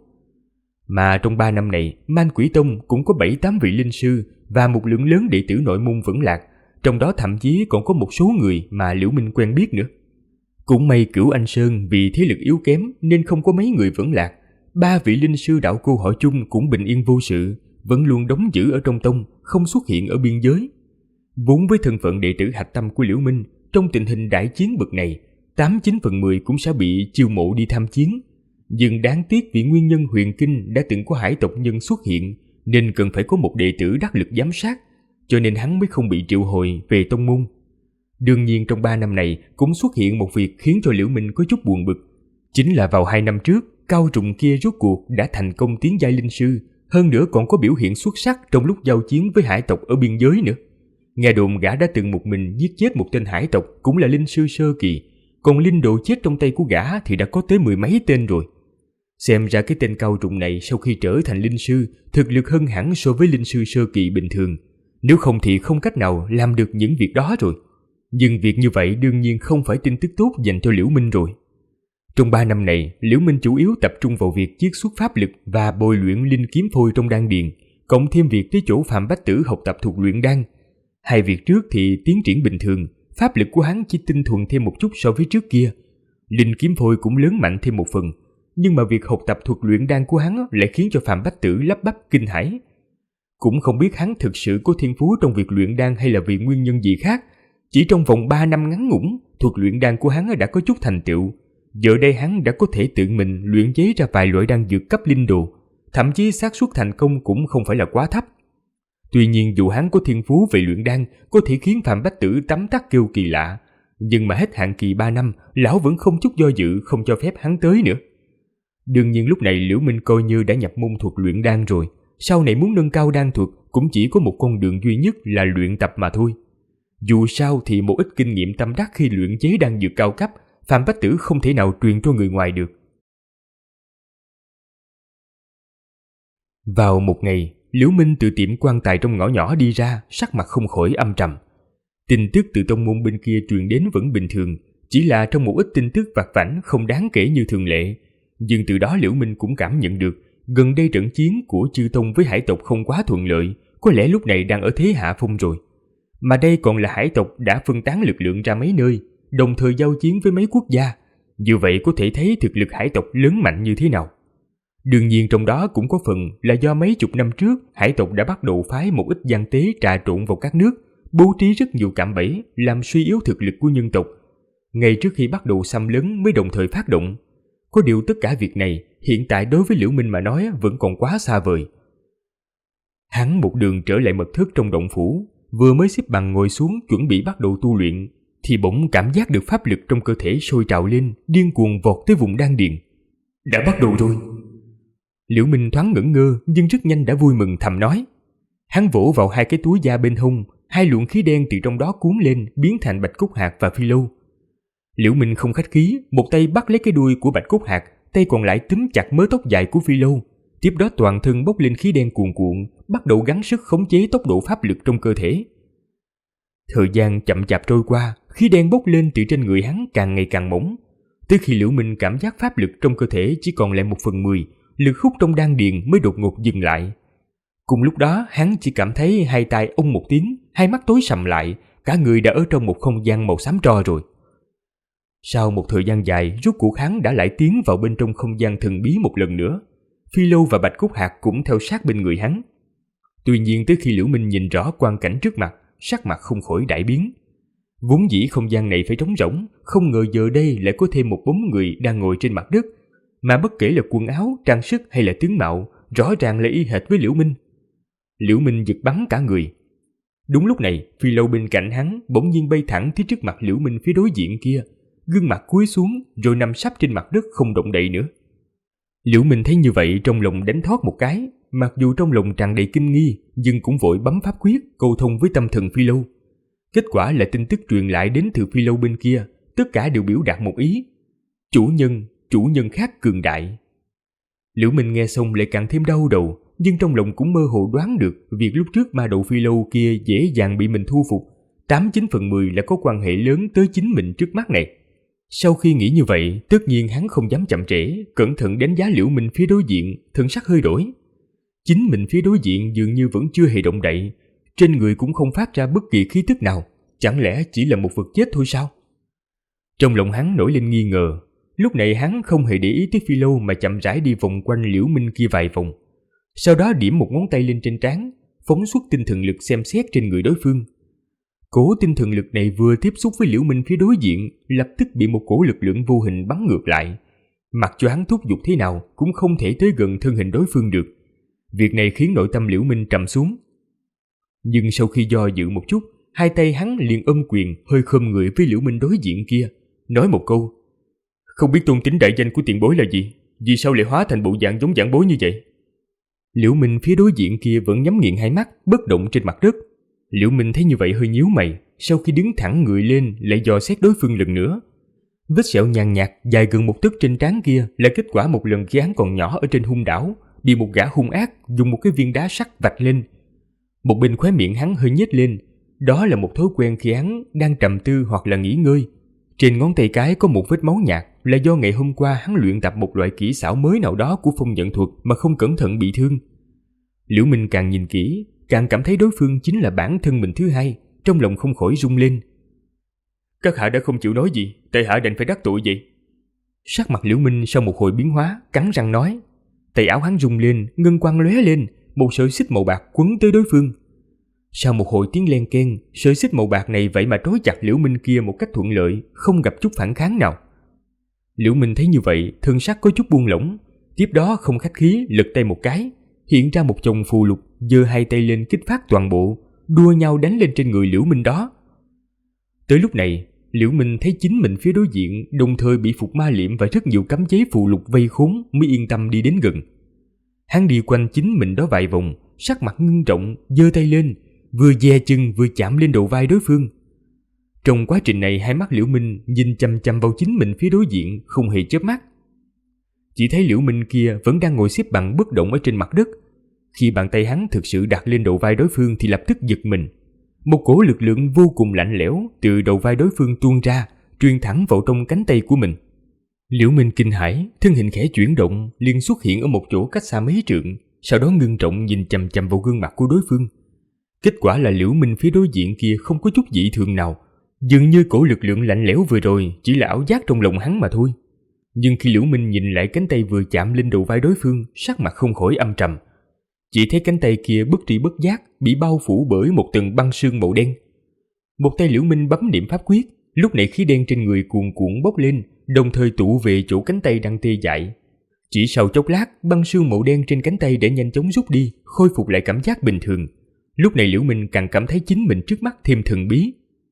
Mà trong 3 năm này, Man Quỷ Tông cũng có 7-8 vị linh sư và một lượng lớn đệ tử nội môn vẫn lạc, trong đó thậm chí còn có một số người mà Liễu Minh quen biết nữa. Cũng may Cửu Anh Sơn vì thế lực yếu kém nên không có mấy người vẫn lạc. 3 vị linh sư đạo cô họ Chung cũng bình yên vô sự, vẫn luôn đóng giữ ở trong tông, không xuất hiện ở biên giới. Vốn với thân phận đệ tử hạch tâm của Liễu Minh, trong tình hình đại chiến bậc này, 8-9 phần 10 cũng sẽ bị chiêu mộ đi tham chiến. Nhưng đáng tiếc vì nguyên nhân Huyền Kinh đã từng có hải tộc nhân xuất hiện, nên cần phải có một đệ tử đắc lực giám sát, cho nên hắn mới không bị triệu hồi về tông môn. Đương nhiên trong 3 năm này cũng xuất hiện một việc khiến cho Liễu Minh có chút buồn bực. Chính là vào 2 năm trước, Cao Trùng kia rốt cuộc đã thành công tiến giai linh sư, hơn nữa còn có biểu hiện xuất sắc trong lúc giao chiến với hải tộc ở biên giới nữa. Nghe đồn gã đã từng một mình giết chết một tên hải tộc cũng là linh sư sơ kỳ, còn linh đồ chết trong tay của gã thì đã có tới 10 mấy tên rồi. Xem ra cái tên Cao Trùng này sau khi trở thành linh sư, thực lực hơn hẳn so với linh sư sơ kỳ bình thường, nếu không thì không cách nào làm được những việc đó rồi. Nhưng việc như vậy đương nhiên không phải tin tức tốt dành cho Liễu Minh rồi. Trong 3 năm này, Liễu Minh chủ yếu tập trung vào việc chiết xuất pháp lực và bồi luyện linh kiếm phôi trong đan điền, cộng thêm việc tới chỗ Phạm Bách Tử học tập thuộc luyện đan. 2 việc trước thì tiến triển bình thường, pháp lực của hắn chỉ tinh thuần thêm một chút so với trước kia. Linh kiếm phôi cũng lớn mạnh thêm một phần, nhưng mà việc học tập thuộc luyện đan của hắn lại khiến cho Phạm Bách Tử lắp bắp kinh hãi. Cũng không biết hắn thực sự có thiên phú trong việc luyện đan hay là vì nguyên nhân gì khác. Chỉ trong vòng 3 năm ngắn ngủn, thuộc luyện đan của hắn đã có chút thành tựu. Giờ đây hắn đã có thể tự mình luyện chế ra vài loại đan dược cấp linh đồ, thậm chí xác suất thành công cũng không phải là quá thấp. Tuy nhiên dù hắn có thiên phú về luyện đan có thể khiến Phạm Bách Tử tấm tắc kêu kỳ lạ, nhưng mà hết hạn kỳ 3 năm, lão vẫn không chút do dự không cho phép hắn tới nữa. Đương nhiên lúc này Liễu Minh coi như đã nhập môn thuật luyện đan rồi, sau này muốn nâng cao đan thuật cũng chỉ có một con đường duy nhất là luyện tập mà thôi. Dù sao thì một ít kinh nghiệm tâm đắc khi luyện chế đan dược cao cấp, Phạm Bách Tử không thể nào truyền cho người ngoài được. Vào một ngày, Liễu Minh từ tiệm quan tài trong ngõ nhỏ đi ra, sắc mặt không khỏi âm trầm. Tin tức từ tông môn bên kia truyền đến vẫn bình thường, chỉ là trong một ít tin tức vặt vãnh không đáng kể như thường lệ. Nhưng từ đó Liễu Minh cũng cảm nhận được, gần đây trận chiến của chư tông với hải tộc không quá thuận lợi, có lẽ lúc này đang ở thế hạ phong rồi. Mà đây còn là hải tộc đã phân tán lực lượng ra mấy nơi, đồng thời giao chiến với mấy quốc gia. Như vậy có thể thấy thực lực hải tộc lớn mạnh như thế nào. Đương nhiên trong đó cũng có phần là do mấy chục năm trước hải tộc đã bắt đầu phái một ít gian tế trà trộn vào các nước, bố trí rất nhiều cạm bẫy làm suy yếu thực lực của nhân tộc. Ngay trước khi bắt đầu xâm lấn mới đồng thời phát động. Có điều tất cả việc này hiện tại đối với Liễu Minh mà nói vẫn còn quá xa vời. Hắn một đường trở lại mật thất trong động phủ, vừa mới xếp bằng ngồi xuống chuẩn bị bắt đầu tu luyện, thì bỗng cảm giác được pháp lực trong cơ thể sôi trào lên, điên cuồng vọt tới vùng đan điền. Đã bắt đầu rồi. Liễu Minh thoáng ngẩn ngơ nhưng rất nhanh đã vui mừng thầm nói. Hắn vỗ vào 2 cái túi da bên hông, 2 luồng khí đen từ trong đó cuốn lên biến thành bạch cốt hạt và phi lâu. Liễu Minh không khách khí, một tay bắt lấy cái đuôi của bạch cốt hạt, tay còn lại túm chặt mớ tóc dài của phi lâu. Tiếp đó toàn thân bốc lên khí đen cuồn cuộn, bắt đầu gắng sức khống chế tốc độ pháp lực trong cơ thể. Thời gian chậm chạp trôi qua, khí đen bốc lên từ trên người hắn càng ngày càng mỏng. Tới khi Liễu Minh cảm giác pháp lực trong cơ thể chỉ còn lại 1/10, lực hút trong đan điền mới đột ngột dừng lại. Cùng lúc đó hắn chỉ cảm thấy hai tai ông một tiếng, hai mắt tối sầm lại, cả người đã ở trong một không gian màu xám tro rồi. Sau một thời gian dài, rốt cuộc hắn đã lại tiến vào bên trong không gian thần bí một lần nữa. Phi lâu và bạch cốt hạt cũng theo sát bên người hắn. Tuy nhiên tới khi Liễu Minh nhìn rõ quang cảnh trước mặt, sắc mặt không khỏi đại biến. Vốn dĩ không gian này phải trống rỗng, không ngờ giờ đây lại có thêm một bóng người đang ngồi trên mặt đất, mà bất kể là quần áo, trang sức hay là tướng mạo, rõ ràng là y hệt với Liễu Minh. Liễu Minh giật bắn cả người. Đúng lúc này, phi lâu bên cạnh hắn bỗng nhiên bay thẳng tới trước mặt Liễu Minh phía đối diện kia, gương mặt cúi xuống rồi nằm sấp trên mặt đất không động đậy nữa. Liễu Minh thấy như vậy trong lòng đánh thót một cái, mặc dù trong lòng tràn đầy kinh nghi, nhưng cũng vội bấm pháp quyết câu thông với tâm thần phi lâu. Kết quả là tin tức truyền lại đến từ phi lâu bên kia, tất cả đều biểu đạt một ý: chủ nhân khác cường đại. Liễu Minh nghe xong lại càng thêm đau đầu, nhưng trong lòng cũng mơ hồ đoán được việc lúc trước ma đầu phi lâu kia dễ dàng bị mình thu phục, 89/10 là có quan hệ lớn tới chính mình trước mắt này. Sau khi nghĩ như vậy, tất nhiên hắn không dám chậm trễ, cẩn thận đánh giá Liễu Minh phía đối diện, thần sắc hơi đổi. Chính mình phía đối diện dường như vẫn chưa hề động đậy, trên người cũng không phát ra bất kỳ khí tức nào, chẳng lẽ chỉ là một vật chết thôi sao? Trong lòng hắn nổi lên nghi ngờ. Lúc này hắn không hề để ý tới phi lâu mà chậm rãi đi vòng quanh Liễu Minh kia vài vòng. Sau đó điểm một ngón tay lên trên trán, phóng xuất tinh thần lực xem xét trên người đối phương. Cổ tinh thần lực này vừa tiếp xúc với Liễu Minh phía đối diện, lập tức bị một cổ lực lượng vô hình bắn ngược lại. Mặc cho hắn thúc giục thế nào cũng không thể tới gần thân hình đối phương được. Việc này khiến nội tâm Liễu Minh trầm xuống. Nhưng sau khi do dự một chút, hai tay hắn liền ôm quyền hơi khom người với Liễu Minh đối diện kia, nói một câu: không biết tôn tính đại danh của tiền bối là gì, vì sao lại hóa thành bộ dạng giống giảng bối như vậy? Liễu Minh phía đối diện kia vẫn nhắm nghiền hai mắt, bất động trên mặt đất. Liễu Minh thấy như vậy hơi nhíu mày, sau khi đứng thẳng người lên lại dò xét đối phương lần nữa. Vết sẹo nhàn nhạt dài gần 1 tấc trên trán kia là kết quả một lần khi hắn còn nhỏ ở trên hung đảo, bị một gã hung ác dùng một cái viên đá sắt vạch lên. Một bên khóe miệng hắn hơi nhếch lên, đó là một thói quen khi hắn đang trầm tư hoặc là nghỉ ngơi. Trên ngón tay cái có một vết máu nhạt, là do ngày hôm qua hắn luyện tập một loại kỹ xảo mới nào đó của phong nhận thuật mà không cẩn thận bị thương. Liễu Minh càng nhìn kỹ, càng cảm thấy đối phương chính là bản thân mình thứ hai, trong lòng không khỏi rung lên. Các hạ đã không chịu nói gì, tại hạ đành phải đắc tội vậy. Sắc mặt Liễu Minh sau một hồi biến hóa, cắn răng nói. Tay áo hắn rung lên, ngân quang lóe lên, một sợi xích màu bạc quấn tới đối phương. Sau một hồi tiếng len keng, sợi xích màu bạc này vậy mà trói chặt Liễu Minh kia một cách thuận lợi, không gặp chút phản kháng nào. Liễu Minh thấy như vậy, thân sắc có chút buông lỏng, tiếp đó không khách khí lật tay một cái, hiện ra một chồng phù lục, giơ hai tay lên kích phát toàn bộ, đua nhau đánh lên trên người Liễu Minh đó. Tới lúc này, Liễu Minh thấy chính mình phía đối diện đồng thời bị phục ma liệm và rất nhiều cấm chế phù lục vây khốn mới yên tâm đi đến gần. Hắn đi quanh chính mình đó vài vòng, sắc mặt ngưng trọng, giơ tay lên, vừa giè chân vừa chạm lên đầu vai đối phương. Trong quá trình này, hai mắt Liễu Minh nhìn chằm chằm vào chính mình phía đối diện, không hề chớp mắt. Chỉ thấy Liễu Minh kia vẫn đang ngồi xếp bằng bất động ở trên mặt đất. Khi bàn tay hắn thực sự đặt lên đầu vai đối phương thì lập tức giật mình. Một cỗ lực lượng vô cùng lạnh lẽo từ đầu vai đối phương tuôn ra, truyền thẳng vào trong cánh tay của mình. Liễu Minh kinh hãi, thân hình khẽ chuyển động, liền xuất hiện ở một chỗ cách xa mấy trượng, sau đó ngưng trọng nhìn chằm chằm vào gương mặt của đối phương. Kết quả là Liễu Minh phía đối diện kia không có chút dị thường nào, dường như cổ lực lượng lạnh lẽo vừa rồi chỉ là ảo giác trong lòng hắn mà thôi. Nhưng khi Liễu Minh nhìn lại cánh tay vừa chạm lên đầu vai đối phương, sắc mặt không khỏi âm trầm. Chỉ thấy cánh tay kia bất tri bất giác bị bao phủ bởi một tầng băng sương màu đen. Một tay Liễu Minh bấm niệm pháp quyết, lúc này khí đen trên người cuồn cuộn bốc lên, đồng thời tụ về chỗ cánh tay đang tê dại. Chỉ sau chốc lát, băng sương màu đen trên cánh tay đã nhanh chóng rút đi, khôi phục lại cảm giác bình thường. Lúc này Liễu Minh càng cảm thấy chính mình trước mắt thêm thần bí.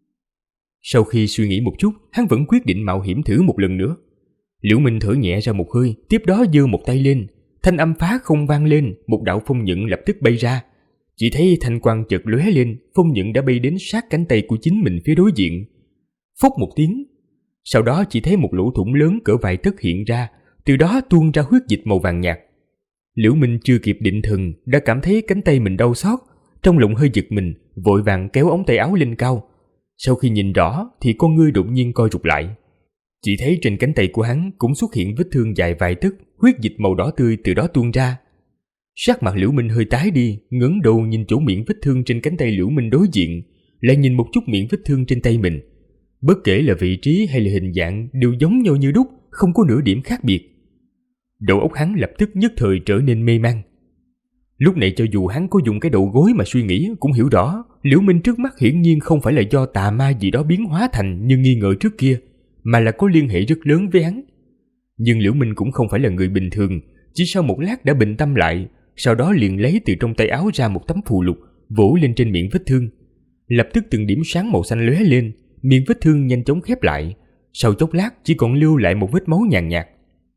Sau khi suy nghĩ một chút, hắn vẫn quyết định mạo hiểm thử một lần nữa. Liễu Minh thở nhẹ ra một hơi, tiếp đó giơ một tay lên, thanh âm phá không vang lên, một đạo phong nhận lập tức bay ra. Chỉ thấy thanh quang chợt lóe lên, phong nhận đã bay đến sát cánh tay của chính mình phía đối diện. Phốc một tiếng, sau đó chỉ thấy một lỗ thủng lớn cỡ vài tấc hiện ra, từ đó tuôn ra huyết dịch màu vàng nhạt. Liễu Minh chưa kịp định thần đã cảm thấy cánh tay mình đau xót, trong lòng hơi giật mình, vội vàng kéo ống tay áo lên cao. Sau khi nhìn rõ thì con ngươi đột nhiên co rụt lại. Chỉ thấy trên cánh tay của hắn cũng xuất hiện vết thương dài vài tấc, huyết dịch màu đỏ tươi từ đó tuôn ra. Sắc mặt Liễu Minh hơi tái đi, ngẩng đầu nhìn chỗ miệng vết thương trên cánh tay Liễu Minh đối diện, lại nhìn một chút miệng vết thương trên tay mình. Bất kể là vị trí hay là hình dạng đều giống nhau như đúc, không có nửa điểm khác biệt. Đầu óc hắn lập tức nhất thời trở nên mê man. Lúc này cho dù hắn có dùng cái đầu gối mà suy nghĩ cũng hiểu rõ, Liễu Minh trước mắt hiển nhiên không phải là do tà ma gì đó biến hóa thành như nghi ngờ trước kia, mà là có liên hệ rất lớn với hắn. Nhưng Liễu Minh cũng không phải là người bình thường, chỉ sau một lát đã bình tâm lại, sau đó liền lấy từ trong tay áo ra một tấm phù lục, vỗ lên trên miệng vết thương. Lập tức từng điểm sáng màu xanh lóe lên, miệng vết thương nhanh chóng khép lại, sau chốc lát chỉ còn lưu lại một vết máu nhàn nhạt.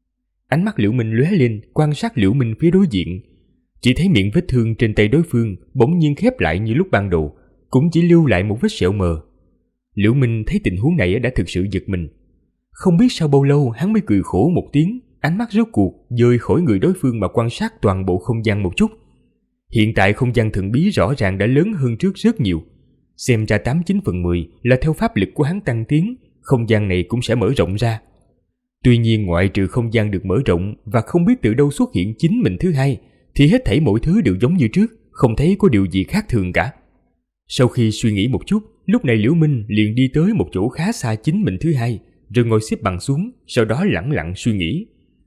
Ánh mắt Liễu Minh lóe lên, quan sát Liễu Minh phía đối diện. Chỉ thấy miệng vết thương trên tay đối phương bỗng nhiên khép lại như lúc ban đầu, cũng chỉ lưu lại một vết sẹo mờ. Liễu Minh thấy tình huống này đã thực sự giật mình. Không biết sau bao lâu hắn mới cười khổ một tiếng, ánh mắt rốt cuộc rời khỏi người đối phương mà quan sát toàn bộ không gian một chút. Hiện tại không gian thần bí rõ ràng đã lớn hơn trước rất nhiều. Xem ra 89/10 là theo pháp lực của hắn tăng tiến, không gian này cũng sẽ mở rộng ra. Tuy nhiên ngoại trừ không gian được mở rộng và không biết từ đâu xuất hiện chính mình thứ hai, thì hết thảy mọi thứ đều giống như trước, không thấy có điều gì khác thường cả. Sau khi suy nghĩ một chút, lúc này Liễu Minh liền đi tới một chỗ khá xa chính mình thứ hai, rồi ngồi xếp bằng xuống, sau đó lẳng lặng suy nghĩ.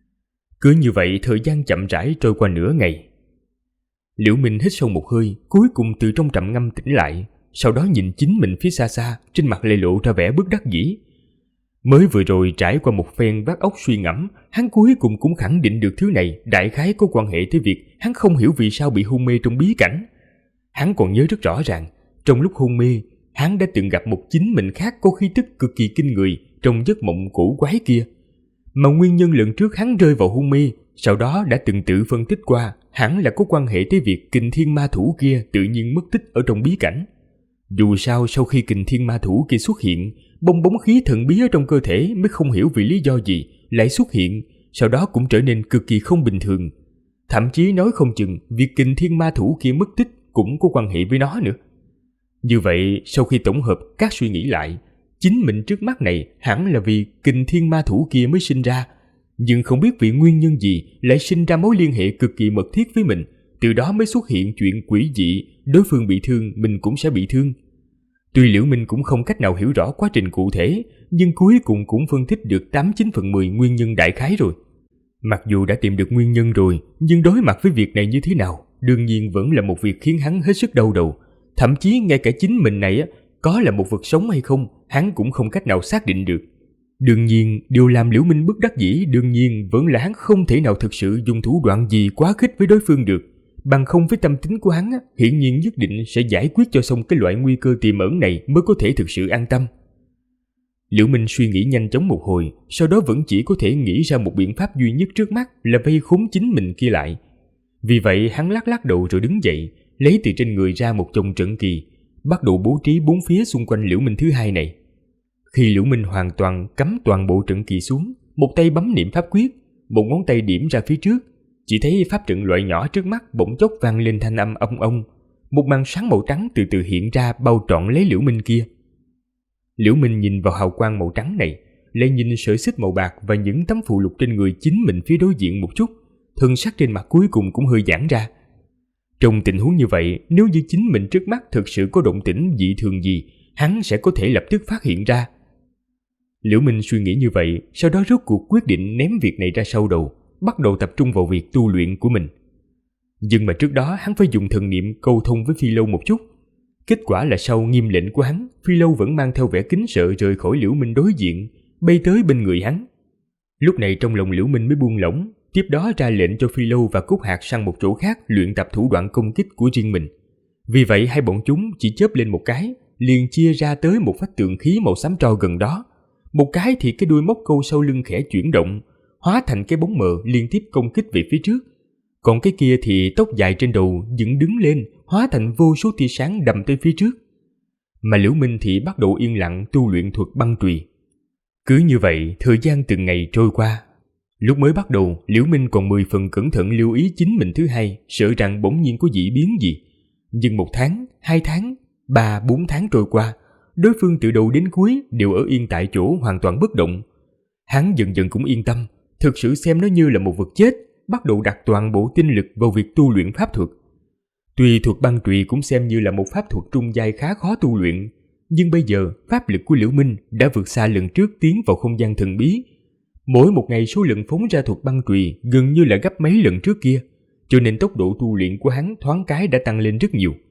Cứ như vậy thời gian chậm rãi trôi qua nửa ngày. Liễu Minh hít sâu một hơi, cuối cùng từ trong trầm ngâm tỉnh lại, sau đó nhìn chính mình phía xa xa, trên mặt lại lộ ra vẻ bất đắc dĩ. Mới vừa rồi trải qua một phen vắt óc suy ngẫm, hắn cuối cùng cũng khẳng định được thứ này đại khái có quan hệ tới việc hắn không hiểu vì sao bị hôn mê trong bí cảnh. Hắn còn nhớ rất rõ ràng, trong lúc hôn mê, hắn đã từng gặp một chính mình khác có khí tức cực kỳ kinh người trong giấc mộng cổ quái kia. Mà nguyên nhân lần trước hắn rơi vào hôn mê, sau đó đã từng tự phân tích qua, hẳn là có quan hệ tới việc Kình Thiên Ma Thủ kia tự nhiên mất tích ở trong bí cảnh. Dù sao sau khi Kình Thiên Ma Thủ kia xuất hiện, bong bóng khí thần bí ở trong cơ thể mới không hiểu vì lý do gì lại xuất hiện, sau đó cũng trở nên cực kỳ không bình thường. Thậm chí nói không chừng việc Kình Thiên Ma Thủ kia mất tích cũng có quan hệ với nó nữa. Như vậy, sau khi tổng hợp các suy nghĩ lại, chính mình trước mắt này hẳn là vì kình thiên ma thủ kia mới sinh ra, nhưng không biết vì nguyên nhân gì lại sinh ra mối liên hệ cực kỳ mật thiết với mình, từ đó mới xuất hiện chuyện quỷ dị, đối phương bị thương mình cũng sẽ bị thương. Tuy Liễu Minh cũng không cách nào hiểu rõ quá trình cụ thể, nhưng cuối cùng cũng phân tích được 89/10 nguyên nhân đại khái rồi. Mặc dù đã tìm được nguyên nhân rồi, nhưng đối mặt với việc này như thế nào, đương nhiên vẫn là một việc khiến hắn hết sức đau đầu. Thậm chí ngay cả chính mình này có là một vật sống hay không, hắn cũng không cách nào xác định được. Đương nhiên, điều làm Liễu Minh bất đắc dĩ đương nhiên vẫn là hắn không thể nào thực sự dùng thủ đoạn gì quá khích với đối phương được. Bằng không với tâm tính của hắn, hiển nhiên nhất định sẽ giải quyết cho xong cái loại nguy cơ tiềm ẩn này mới có thể thực sự an tâm. Liễu Minh suy nghĩ nhanh chóng một hồi, sau đó vẫn chỉ có thể nghĩ ra một biện pháp duy nhất trước mắt là vây khốn chính mình kia lại. Vì vậy hắn lắc đầu rồi đứng dậy, lấy từ trên người ra một chồng trận kỳ, bắt đầu bố trí bốn phía xung quanh Liễu Minh thứ hai này. Khi Liễu Minh hoàn toàn cắm toàn bộ trận kỳ xuống, một tay bấm niệm pháp quyết, một ngón tay điểm ra phía trước, chỉ thấy pháp trận loại nhỏ trước mắt bỗng chốc vang lên thanh âm ong ong, một màn sáng màu trắng từ từ hiện ra bao trọn lấy Liễu Minh kia. Liễu Minh nhìn vào hào quang màu trắng này, lại nhìn sợi xích màu bạc và những tấm phù lục trên người chính mình phía đối diện một chút, thân sắc trên mặt cuối cùng cũng hơi giãn ra. Trong tình huống như vậy, nếu như chính mình trước mắt thực sự có động tĩnh dị thường gì, hắn sẽ có thể lập tức phát hiện ra. Liễu Minh suy nghĩ như vậy, sau đó rốt cuộc quyết định ném việc này ra sau đầu, bắt đầu tập trung vào việc tu luyện của mình. Nhưng mà trước đó hắn phải dùng thần niệm câu thông với Phi Lâu một chút. Kết quả là sau nghiêm lệnh của hắn, Phi Lâu vẫn mang theo vẻ kính sợ rời khỏi Liễu Minh đối diện, bay tới bên người hắn. Lúc này trong lòng Liễu Minh mới buông lỏng, tiếp đó ra lệnh cho Phi Lâu và Cúc Hạc sang một chỗ khác luyện tập thủ đoạn công kích của riêng mình. Vì vậy hai bọn chúng chỉ chớp lên một cái, liền chia ra tới một vách tường khí màu xám tro gần đó. Một cái thì cái đuôi móc câu sau lưng khẽ chuyển động, hóa thành cái bóng mờ liên tiếp công kích về phía trước. Còn cái kia thì tóc dài trên đầu dựng đứng lên, hóa thành vô số tia sáng đầm tới phía trước. Mà Liễu Minh thì bắt đầu yên lặng tu luyện thuật băng chùy. Cứ như vậy, thời gian từng ngày trôi qua. Lúc mới bắt đầu, Liễu Minh còn 10 phần cẩn thận lưu ý chính mình thứ hai, sợ rằng bỗng nhiên có dị biến gì. Nhưng 1 tháng, 2 tháng, 3, 4 tháng trôi qua, đối phương từ đầu đến cuối đều ở yên tại chỗ hoàn toàn bất động. Hắn dần dần cũng yên tâm, thực sự xem nó như là một vật chết, bắt đầu đặt toàn bộ tinh lực vào việc tu luyện pháp thuật. Tuy thuật băng chùy cũng xem như là một pháp thuật trung giai khá khó tu luyện, nhưng bây giờ pháp lực của Liễu Minh đã vượt xa lần trước tiến vào không gian thần bí. Mỗi một ngày số lần phóng ra thuật băng chùy gần như là gấp mấy lần trước kia, cho nên tốc độ tu luyện của hắn thoáng cái đã tăng lên rất nhiều.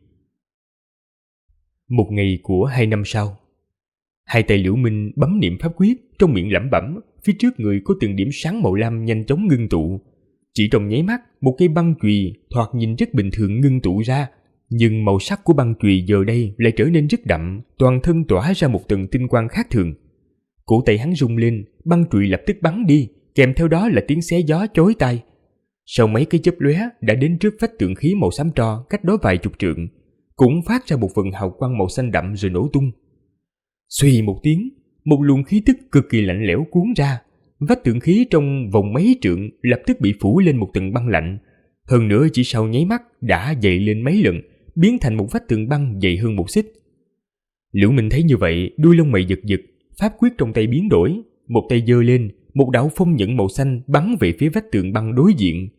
Một ngày của 2 năm sau, hai tay Liễu Minh bấm niệm pháp quyết, trong miệng lẩm bẩm, phía trước người có từng điểm sáng màu lam nhanh chóng ngưng tụ. Chỉ trong nháy mắt, một cây băng chùy thoạt nhìn rất bình thường ngưng tụ ra, nhưng màu sắc của băng chùy giờ đây lại trở nên rất đậm, toàn thân tỏa ra một tầng tinh quang khác thường. Cổ tay hắn rung lên, băng chùy lập tức bắn đi, kèm theo đó là tiếng xé gió chói tai. Sau mấy cái chớp lóe đã đến trước vách tượng khí màu xám tro cách đó vài chục trượng, cũng phát ra một phần hào quang màu xanh đậm rồi nổ tung. Xuy một tiếng, một luồng khí tức cực kỳ lạnh lẽo cuốn ra, vách tượng khí trong vòng mấy trượng lập tức bị phủ lên một tầng băng lạnh. Hơn nữa chỉ sau nháy mắt đã dày lên mấy lần, biến thành một vách tường băng dày hơn một xích. Liễu Minh thấy như vậy, đuôi lông mày giật giật, pháp quyết trong tay biến đổi, một tay giơ lên, một đạo phong nhận màu xanh bắn về phía vách tường băng đối diện.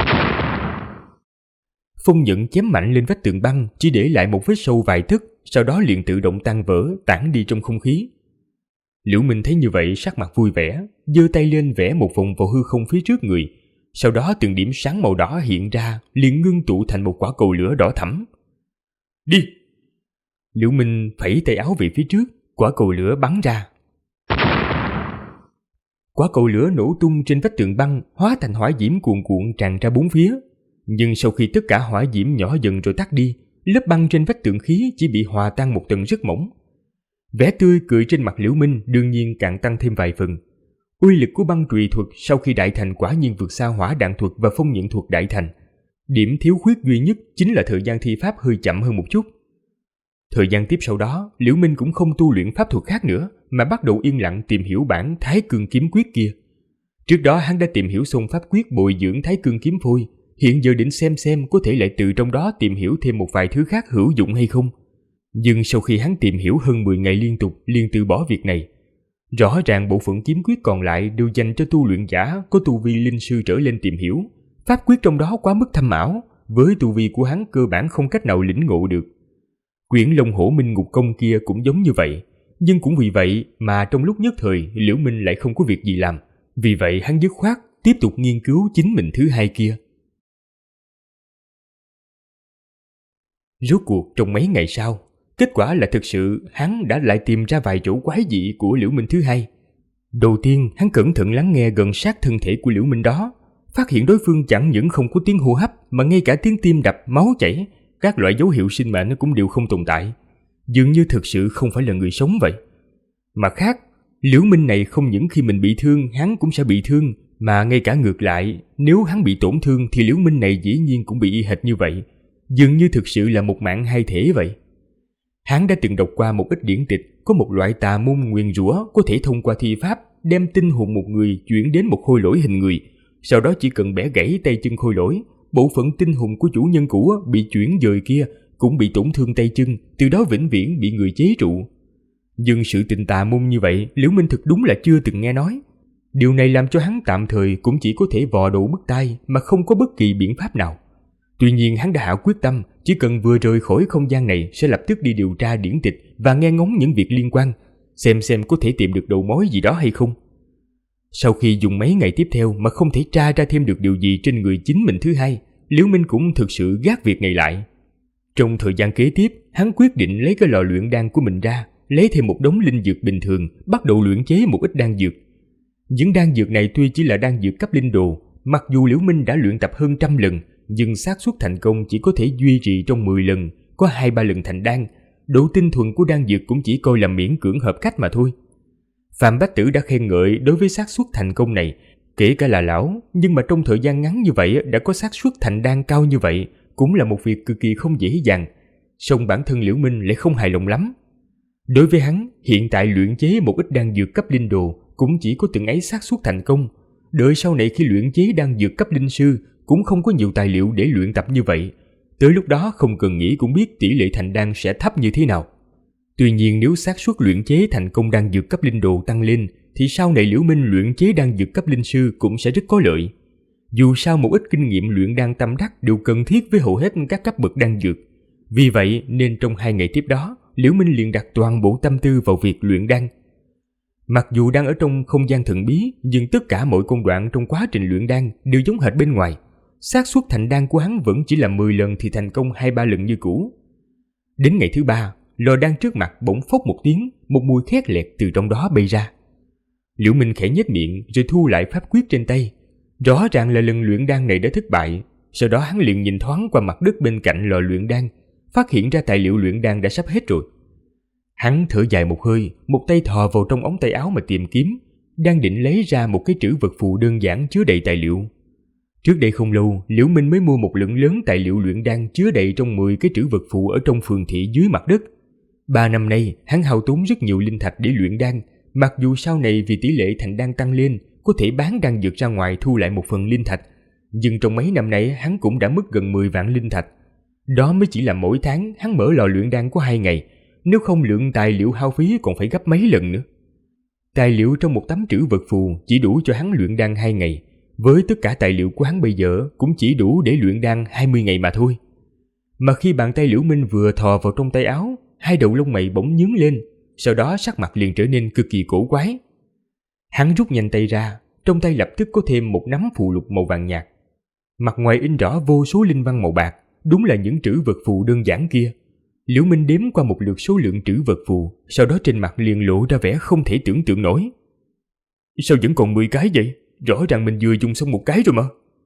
Phong nhận chém mạnh lên vách tường băng, chỉ để lại một vết sâu vài tấc, sau đó liền tự động tan vỡ, tản đi trong không khí. Liễu Minh thấy như vậy sắc mặt vui vẻ, giơ tay lên vẽ một vòng vào hư không phía trước người, sau đó từng điểm sáng màu đỏ hiện ra, liền ngưng tụ thành một quả cầu lửa đỏ thẫm. Đi! Liễu Minh phẩy tay áo về phía trước, quả cầu lửa bắn ra. Quả cầu lửa nổ tung trên vách tường băng, hóa thành hỏa diễm cuồn cuộn tràn ra bốn phía. Nhưng sau khi tất cả hỏa diễm nhỏ dần rồi tắt đi, lớp băng trên vách tường khí chỉ bị hòa tan một tầng rất mỏng. Vẻ tươi cười trên mặt Liễu Minh đương nhiên càng tăng thêm vài phần. Uy lực của băng chùy thuật sau khi đại thành quả nhiên vượt xa hỏa đạn thuật và phong nhận thuật đại thành. Điểm thiếu khuyết duy nhất chính là thời gian thi pháp hơi chậm hơn một chút. Thời gian tiếp sau đó, Liễu Minh cũng không tu luyện pháp thuật khác nữa, mà bắt đầu yên lặng tìm hiểu bản Thái Cương Kiếm Quyết kia. Trước đó hắn đã tìm hiểu xong pháp quyết bồi dưỡng Thái Cương Kiếm Phôi, hiện giờ định xem có thể lại từ trong đó tìm hiểu thêm một vài thứ khác hữu dụng hay không. Nhưng sau khi hắn tìm hiểu hơn 10 ngày liên tục liền từ bỏ việc này. Rõ ràng bộ phận kiếm quyết còn lại đều dành cho tu luyện giả có tu vi linh sư trở lên tìm hiểu. Pháp quyết trong đó quá mức thâm ảo, với tu vi của hắn cơ bản không cách nào lĩnh ngộ được. Quyển Long Hổ Minh Ngục Công kia cũng giống như vậy, nhưng cũng vì vậy mà trong lúc nhất thời Liễu Minh lại không có việc gì làm. Vì vậy hắn dứt khoát tiếp tục nghiên cứu chính mình thứ hai kia. Rốt cuộc trong mấy ngày sau, kết quả là thực sự hắn đã lại tìm ra vài chỗ quái dị của Liễu Minh thứ hai. Đầu tiên, hắn cẩn thận lắng nghe gần sát thân thể của Liễu Minh đó, phát hiện đối phương chẳng những không có tiếng hô hấp mà ngay cả tiếng tim đập, máu chảy, các loại dấu hiệu sinh mệnh cũng đều không tồn tại. Dường như thực sự không phải là người sống vậy. Mặt khác, Liễu Minh này không những khi mình bị thương hắn cũng sẽ bị thương, mà ngay cả ngược lại, nếu hắn bị tổn thương thì Liễu Minh này dĩ nhiên cũng bị y hệt như vậy. Dường như thực sự là một mạng hai thể vậy. Hắn đã từng đọc qua một ít điển tịch, có một loại tà môn nguyền rủa có thể thông qua thi pháp đem tinh hồn một người chuyển đến một khôi lỗi hình người, sau đó chỉ cần bẻ gãy tay chân khôi lỗi, bộ phận tinh hồn của chủ nhân cũ bị chuyển dời kia cũng bị tổn thương tay chân, từ đó vĩnh viễn bị người chế trụ. Nhưng sự tình tà môn như vậy, Liễu Minh thực đúng là chưa từng nghe nói. Điều này làm cho hắn tạm thời cũng chỉ có thể vò đầu bứt tai mà không có bất kỳ biện pháp nào. Tuy nhiên hắn đã hạ quyết tâm, chỉ cần vừa rời khỏi không gian này sẽ lập tức đi điều tra điển tịch và nghe ngóng những việc liên quan, xem có thể tìm được đầu mối gì đó hay không. Sau khi dùng mấy ngày tiếp theo mà không thể tra ra thêm được điều gì trên người chính mình thứ hai, Liễu Minh cũng thực sự gác việc này lại. Trong thời gian kế tiếp, hắn quyết định lấy cái lò luyện đan của mình ra, lấy thêm một đống linh dược bình thường, bắt đầu luyện chế một ít đan dược. Những đan dược này tuy chỉ là đan dược cấp linh đồ, mặc dù Liễu Minh đã luyện tập hơn 100 lần, nhưng xác suất thành công chỉ có thể duy trì trong 10 lần, có 2-3 lần thành đan. Độ tinh thuần của đan dược cũng chỉ coi là miễn cưỡng hợp cách mà thôi. Phạm Bách Tử đã khen ngợi đối với xác suất thành công này, kể cả là lão, nhưng mà trong thời gian ngắn như vậy đã có xác suất thành đan cao như vậy, cũng là một việc cực kỳ không dễ dàng. Song bản thân Liễu Minh lại không hài lòng lắm. Đối với hắn, hiện tại luyện chế một ít đan dược cấp linh đồ cũng chỉ có từng ấy xác suất thành công. Đợi sau này khi luyện chế đan dược cấp linh sư cũng không có nhiều tài liệu để luyện tập như vậy. Tới lúc đó không cần nghĩ cũng biết tỷ lệ thành đan sẽ thấp như thế nào. Tuy nhiên nếu xác suất luyện chế thành công đan dược cấp linh đồ tăng lên thì sau này Liễu Minh luyện chế đan dược cấp linh sư cũng sẽ rất có lợi. Dù sao một ít kinh nghiệm luyện đan tâm đắc đều cần thiết với hầu hết các cấp bậc đan dược. Vì vậy nên trong 2 ngày tiếp đó, Liễu Minh liền đặt toàn bộ tâm tư vào việc luyện đan. Mặc dù đang ở trong không gian thần bí, nhưng tất cả mọi công đoạn trong quá trình luyện đan đều giống hệt bên ngoài. Xác suất thành đan của hắn vẫn chỉ là 10 lần thì thành công 2-3 lần như cũ. Đến ngày thứ 3, lò đan trước mặt bỗng phốc một tiếng, một mùi khét lẹt từ trong đó bay ra. Liễu Minh khẽ nhếch miệng rồi thu lại pháp quyết trên tay. Rõ ràng là lần luyện đan này đã thất bại. Sau đó hắn liền nhìn thoáng qua mặt đất bên cạnh lò luyện đan, phát hiện ra tài liệu luyện đan đã sắp hết rồi. Hắn thở dài một hơi, một tay thò vào trong ống tay áo mà tìm kiếm, đang định lấy ra một cái trữ vật phù đơn giản chứa đầy tài liệu. Trước đây không lâu, Liễu Minh mới mua một lượng lớn tài liệu luyện đan chứa đầy trong 10 cái trữ vật phù ở trong phường thị dưới mặt đất. 3 năm nay, hắn hao tốn rất nhiều linh thạch để luyện đan, mặc dù sau này vì tỷ lệ thành đan tăng lên, có thể bán đan dược ra ngoài thu lại một phần linh thạch, nhưng trong mấy năm nay hắn cũng đã mất gần 10 vạn linh thạch. Đó mới chỉ là mỗi tháng hắn mở lò luyện đan có 2 ngày, nếu không lượng tài liệu hao phí còn phải gấp mấy lần nữa. Tài liệu trong một tấm trữ vật phù chỉ đủ cho hắn luyện đan 2 ngày, với tất cả tài liệu của hắn bây giờ cũng chỉ đủ để luyện đan 20 ngày mà thôi. Mà khi bàn tay Liễu Minh vừa thò vào trong tay áo, 2 đầu lông mày bỗng nhướng lên, sau đó sắc mặt liền trở nên cực kỳ cổ quái. Hắn rút nhanh tay ra, trong tay lập tức có thêm một nắm phù lục màu vàng nhạt. Mặt ngoài in rõ vô số linh văn màu bạc, đúng là những trữ vật phù đơn giản kia. Liễu Minh đếm qua một lượt số lượng trữ vật phù, sau đó trên mặt liền lộ ra vẻ không thể tưởng tượng nổi. Sao vẫn còn 10 cái vậy? Rõ ràng mình vừa dùng xong một cái rồi mà.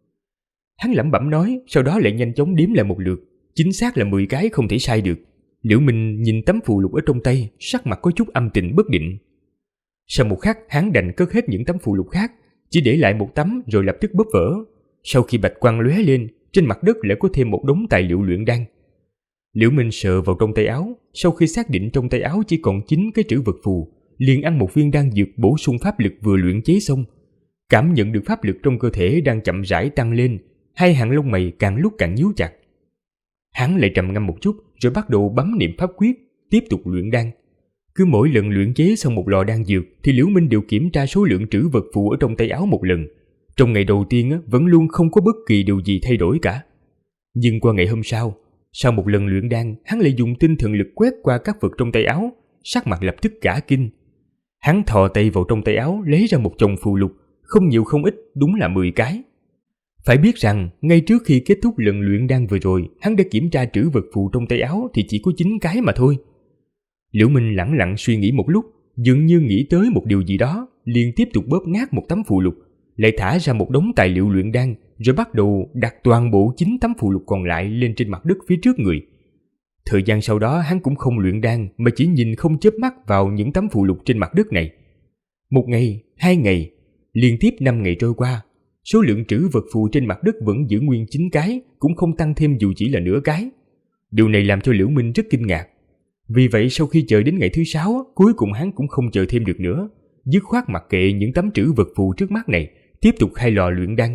Hắn lẩm bẩm nói, sau đó lại nhanh chóng đếm lại một lượt. Chính xác là 10 cái không thể sai được. Liễu Minh nhìn tấm phù lục ở trong tay, sắc mặt có chút âm tình bất định. Sau một khắc, hắn đành cất hết những tấm phù lục khác, chỉ để lại một tấm rồi lập tức bóp vỡ. Sau khi bạch quang lóe lên, trên mặt đất lại có thêm một đống tài liệu luyện đan. Liễu Minh sờ vào trong tay áo, sau khi xác định trong tay áo chỉ còn 9 cái trữ vật phù, liền ăn một viên đan dược bổ sung pháp lực vừa luyện chế xong. Cảm nhận được pháp lực trong cơ thể đang chậm rãi tăng lên, 2 hàng lông mày càng lúc càng nhíu chặt. Hắn lại trầm ngâm một chút rồi bắt đầu bấm niệm pháp quyết, tiếp tục luyện đan. Cứ mỗi lần luyện chế xong một lò đan dược thì Liễu Minh đều kiểm tra số lượng trữ vật phù ở trong tay áo một lần. Trong ngày đầu tiên vẫn luôn không có bất kỳ điều gì thay đổi cả. Nhưng qua ngày hôm sau một lần luyện đan, hắn lại dùng tinh thần lực quét qua các vật trong tay áo, sắc mặt lập tức cả kinh. Hắn thò tay vào trong tay áo lấy ra một chồng phù lục, không nhiều không ít, đúng là 10 cái. Phải biết rằng, ngay trước khi kết thúc lần luyện đan vừa rồi, hắn đã kiểm tra trữ vật phù trong tay áo thì chỉ có 9 cái mà thôi. Liễu Minh lẳng lặng suy nghĩ một lúc, dường như nghĩ tới một điều gì đó, liền tiếp tục bóp nát một tấm phù lục, lại thả ra một đống tài liệu luyện đan, rồi bắt đầu đặt toàn bộ 9 tấm phù lục còn lại lên trên mặt đất phía trước người. Thời gian sau đó hắn cũng không luyện đan mà chỉ nhìn không chớp mắt vào những tấm phù lục trên mặt đất này. 1 ngày, 2 ngày, liên tiếp 5 ngày trôi qua, số lượng trữ vật phù trên mặt đất vẫn giữ nguyên 9 cái, cũng không tăng thêm dù chỉ là nửa cái. Điều này làm cho Liễu Minh rất kinh ngạc. Vì vậy sau khi chờ đến ngày thứ 6, cuối cùng hắn cũng không chờ thêm được nữa, dứt khoát mặc kệ những tấm trữ vật phù trước mắt này, tiếp tục khai lò luyện đan.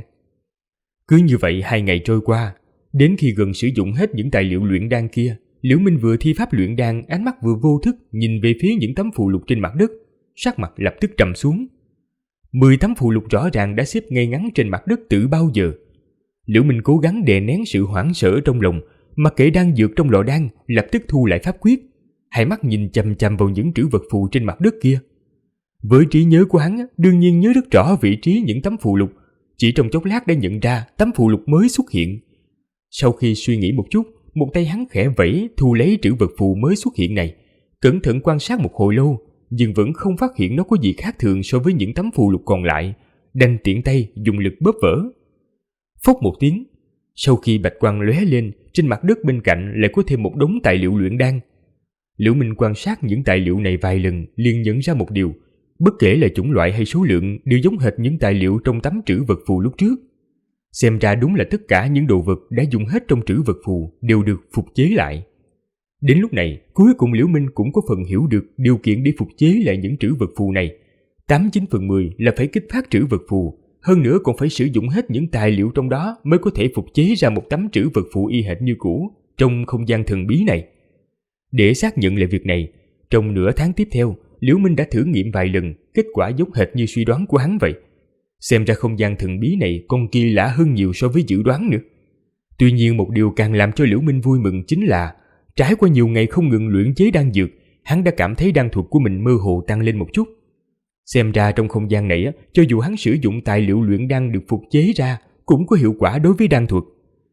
Cứ như vậy 2 ngày trôi qua, đến khi gần sử dụng hết những tài liệu luyện đan kia, Liễu Minh vừa thi pháp luyện đan, ánh mắt vừa vô thức nhìn về phía những tấm phù lục trên mặt đất, sắc mặt lập tức trầm xuống. 10 tấm phù lục rõ ràng đã xếp ngay ngắn trên mặt đất từ bao giờ. Liễu Minh cố gắng đè nén sự hoảng sợ trong lòng, mặc kệ đan dược trong lò đan, lập tức thu lại pháp quyết, hai mắt nhìn chằm chằm vào những trữ vật phù trên mặt đất kia. Với trí nhớ của hắn, đương nhiên nhớ rất rõ vị trí những tấm phù lục, chỉ trong chốc lát đã nhận ra tấm phù lục mới xuất hiện. Sau khi suy nghĩ một chút, một tay hắn khẽ vẫy thu lấy trữ vật phù mới xuất hiện này, cẩn thận quan sát một hồi lâu, nhưng vẫn không phát hiện nó có gì khác thường so với những tấm phù lục còn lại, đành tiện tay dùng lực bóp vỡ. Phốc một tiếng, sau khi bạch quang lóe lên, trên mặt đất bên cạnh lại có thêm một đống tài liệu luyện đan. Liễu Minh quan sát những tài liệu này vài lần liền nhận ra một điều, bất kể là chủng loại hay số lượng đều giống hệt những tài liệu trong tấm trữ vật phù lúc trước. Xem ra đúng là tất cả những đồ vật đã dùng hết trong trữ vật phù đều được phục chế lại. Đến lúc này, cuối cùng Liễu Minh cũng có phần hiểu được điều kiện để phục chế lại những trữ vật phù này. 89 phần 10 là phải kích phát trữ vật phù, hơn nữa còn phải sử dụng hết những tài liệu trong đó mới có thể phục chế ra một tấm trữ vật phù y hệt như cũ trong không gian thần bí này. Để xác nhận lại việc này, trong nửa tháng tiếp theo, Liễu Minh đã thử nghiệm vài lần, kết quả giống hệt như suy đoán của hắn vậy. Xem ra không gian thần bí này còn kỳ lạ hơn nhiều so với dự đoán nữa. Tuy nhiên một điều càng làm cho Liễu Minh vui mừng chính là trải qua nhiều ngày không ngừng luyện chế đan dược, hắn đã cảm thấy đan thuật của mình mơ hồ tăng lên một chút. Xem ra trong không gian này, cho dù hắn sử dụng tài liệu luyện đan được phục chế ra, cũng có hiệu quả đối với đan thuật.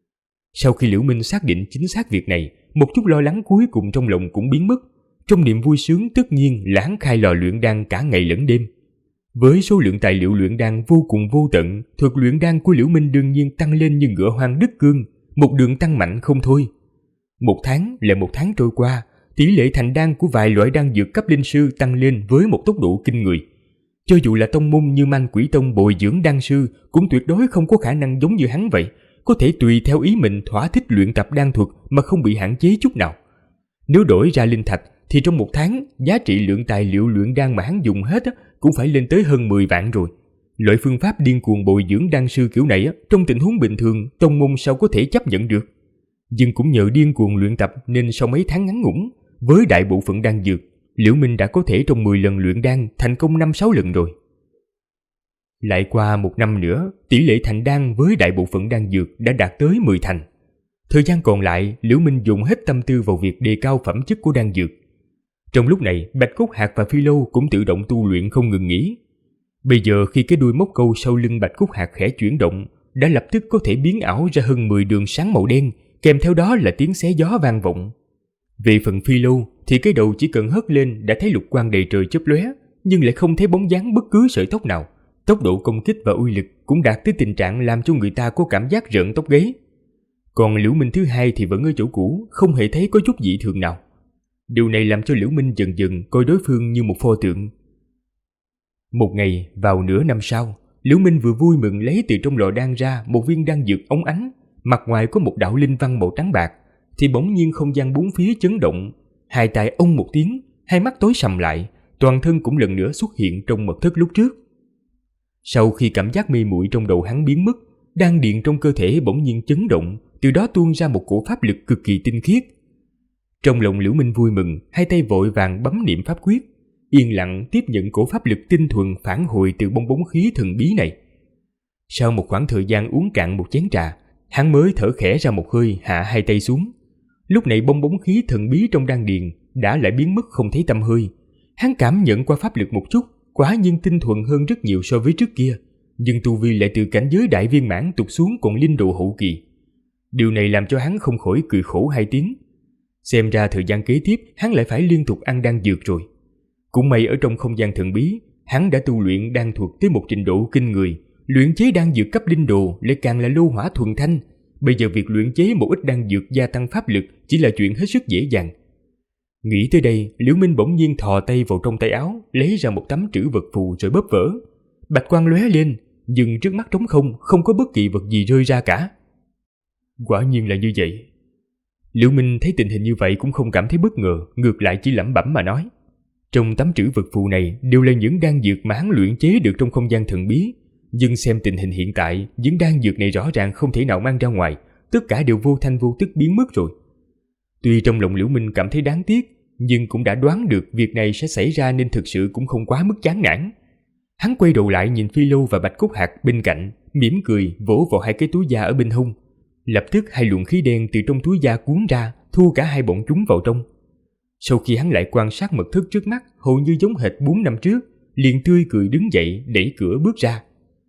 Sau khi Liễu Minh xác định chính xác việc này, một chút lo lắng cuối cùng trong lòng cũng biến mất. Trong niềm vui sướng tất nhiên là hắn khai lò luyện đan cả ngày lẫn đêm. Với số lượng tài liệu luyện đan vô cùng vô tận, thuật luyện đan của Liễu Minh đương nhiên tăng lên như ngựa hoang đứt cương, một đường tăng mạnh không thôi. Một tháng lại một tháng trôi qua, tỷ lệ thành đan của vài loại đan dược cấp linh sư tăng lên với một tốc độ kinh người. Cho dù là tông môn như Man Quỷ Tông bồi dưỡng đan sư cũng tuyệt đối không có khả năng giống như hắn vậy, có thể tùy theo ý mình thỏa thích luyện tập đan thuật mà không bị hạn chế chút nào. Nếu đổi ra linh thạch thì trong một tháng, giá trị lượng tài liệu luyện đan mà hắn dùng hết cũng phải lên tới hơn 10 vạn rồi. Loại phương pháp điên cuồng bồi dưỡng đan sư kiểu này trong tình huống bình thường tông môn sao có thể chấp nhận được. Nhưng cũng nhờ điên cuồng luyện tập nên sau mấy tháng ngắn ngủn, với đại bộ phận đan dược, Liễu Minh đã có thể trong 10 lần luyện đan thành công 5-6 lần rồi. Lại qua 1 năm nữa, tỷ lệ thành đan với đại bộ phận đan dược đã đạt tới 10 thành. Thời gian còn lại, Liễu Minh dùng hết tâm tư vào việc đề cao phẩm chất của đan dược. Trong lúc này, Bạch Cốt Hạc và Phi Lâu cũng tự động tu luyện không ngừng nghỉ. Bây giờ khi cái đuôi móc câu sau lưng Bạch Cốt Hạc khẽ chuyển động, đã lập tức có thể biến ảo ra hơn 10 đường sáng màu đen, kèm theo đó là tiếng xé gió vang vọng. Về phần Phi Lâu thì cái đầu chỉ cần hất lên đã thấy lục quang đầy trời chớp lóe, nhưng lại không thấy bóng dáng bất cứ sợi tóc nào. Tốc độ công kích và uy lực cũng đạt tới tình trạng làm cho người ta có cảm giác rợn tóc gáy. Còn Liễu Minh thứ hai thì vẫn ở chỗ cũ, không hề thấy có chút dị thường nào. Điều này làm cho Liễu Minh dần dần coi đối phương như một pho tượng. Một ngày vào nửa năm sau, Liễu Minh vừa vui mừng lấy từ trong lò đan ra một viên đan dược óng ánh, mặt ngoài có một đạo linh văn màu trắng bạc, thì bỗng nhiên không gian bốn phía chấn động, hai tai ông một tiếng, hai mắt tối sầm lại, toàn thân cũng lần nữa xuất hiện trong mật thất lúc trước. Sau khi cảm giác mê muội trong đầu hắn biến mất, đan điện trong cơ thể bỗng nhiên chấn động, từ đó tuôn ra một cổ pháp lực cực kỳ tinh khiết. Trong lòng Liễu Minh vui mừng, hai tay vội vàng bấm niệm pháp quyết, yên lặng tiếp nhận cổ pháp lực tinh thuần phản hồi từ bong bóng khí thần bí này. Sau một khoảng thời gian uống cạn một chén trà, hắn mới thở khẽ ra một hơi, hạ hai tay xuống. Lúc này bong bóng khí thần bí trong đan điền đã lại biến mất không thấy tăm hơi. Hắn cảm nhận qua pháp lực một chút, quả nhiên tinh thuần hơn rất nhiều so với trước kia, nhưng tu vi lại từ cảnh giới đại viên mãn tụt xuống còn linh độ hậu kỳ. Điều này làm cho hắn không khỏi cười khổ hai tiếng. Xem ra thời gian kế tiếp hắn lại phải liên tục ăn đan dược rồi. Cũng may ở trong không gian thần bí, hắn đã tu luyện đan thuật tới một trình độ kinh người, luyện chế đan dược cấp linh đồ lại càng là lô hỏa thuần thanh. Bây giờ việc luyện chế một ít đan dược gia tăng pháp lực chỉ là chuyện hết sức dễ dàng. Nghĩ tới đây, Liễu Minh bỗng nhiên thò tay vào trong tay áo, lấy ra một tấm trữ vật phù rồi bóp vỡ. Bạch quang lóe lên, nhưng trước mắt trống không, không có bất kỳ vật gì rơi ra cả. Quả nhiên là như vậy. Liễu Minh thấy tình hình như vậy cũng không cảm thấy bất ngờ, ngược lại chỉ lẩm bẩm mà nói. Trong tấm trữ vật phù này đều là những đan dược mà hắn luyện chế được trong không gian thần bí, nhưng xem tình hình hiện tại, những đan dược này rõ ràng không thể nào mang ra ngoài, tất cả đều vô thanh vô tức biến mất rồi. Tuy trong lòng Liễu Minh cảm thấy đáng tiếc, nhưng cũng đã đoán được việc này sẽ xảy ra nên thực sự cũng không quá mức chán nản. Hắn quay đầu lại nhìn Phi Lâu và Bạch Cốt Hạc bên cạnh, mỉm cười vỗ vào hai cái túi da ở bên hông. Lập tức hai luồng khí đen từ trong túi da cuốn ra, thu cả hai bọn chúng vào trong. Sau khi hắn lại quan sát mật thất trước mắt, hầu như giống hệt 4 năm trước, liền tươi cười đứng dậy đẩy cửa bước ra.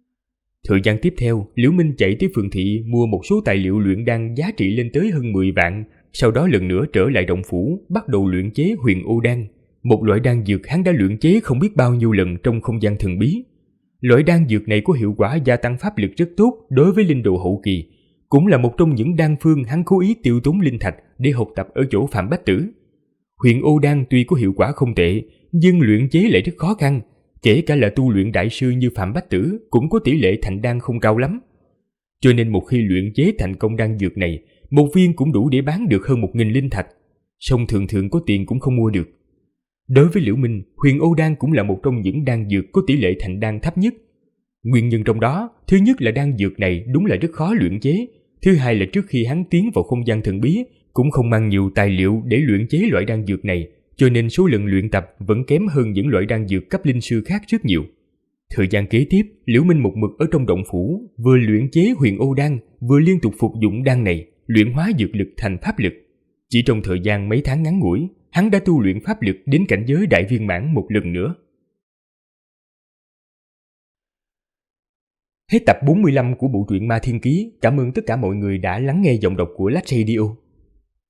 Thời gian tiếp theo, Liễu Minh chạy tới phường thị mua một số tài liệu luyện đan giá trị lên tới hơn 10 vạn, sau đó lần nữa trở lại động phủ, bắt đầu luyện chế Huyền Ô Đan, một loại đan dược hắn đã luyện chế không biết bao nhiêu lần trong không gian thần bí. Loại đan dược này có hiệu quả gia tăng pháp lực rất tốt đối với linh đồ hậu kỳ, cũng là một trong những đan phương hắn cố ý tiêu tốn linh thạch để học tập ở chỗ Phạm Bách Tử. Huyền Ô Đan tuy có hiệu quả không tệ, nhưng luyện chế lại rất khó khăn, kể cả là tu luyện đại sư như Phạm Bách Tử cũng có tỷ lệ thành đan không cao lắm. Cho nên một khi luyện chế thành công đan dược này, một viên cũng đủ để bán được hơn 1.000 linh thạch, song thường thường có tiền cũng không mua được. Đối với Liễu Minh, Huyền Ô Đan cũng là một trong những đan dược có tỷ lệ thành đan thấp nhất. Nguyên nhân trong đó, thứ nhất là đan dược này đúng là rất khó luyện chế, thứ hai là trước khi hắn tiến vào không gian thần bí cũng không mang nhiều tài liệu để luyện chế loại đan dược này, cho nên số lần luyện tập vẫn kém hơn những loại đan dược cấp linh sư khác rất nhiều. Thời gian kế tiếp, Liễu Minh một mực ở trong động phủ, vừa luyện chế Huyền Ô Đan, vừa liên tục phục dụng đan này, luyện hóa dược lực thành pháp lực. Chỉ trong thời gian mấy tháng ngắn ngủi, hắn đã tu luyện pháp lực đến cảnh giới đại viên mãn một lần nữa. Hết tập 45 của bộ truyện Ma Thiên Ký. Cảm ơn tất cả mọi người đã lắng nghe giọng đọc của Lách Radio.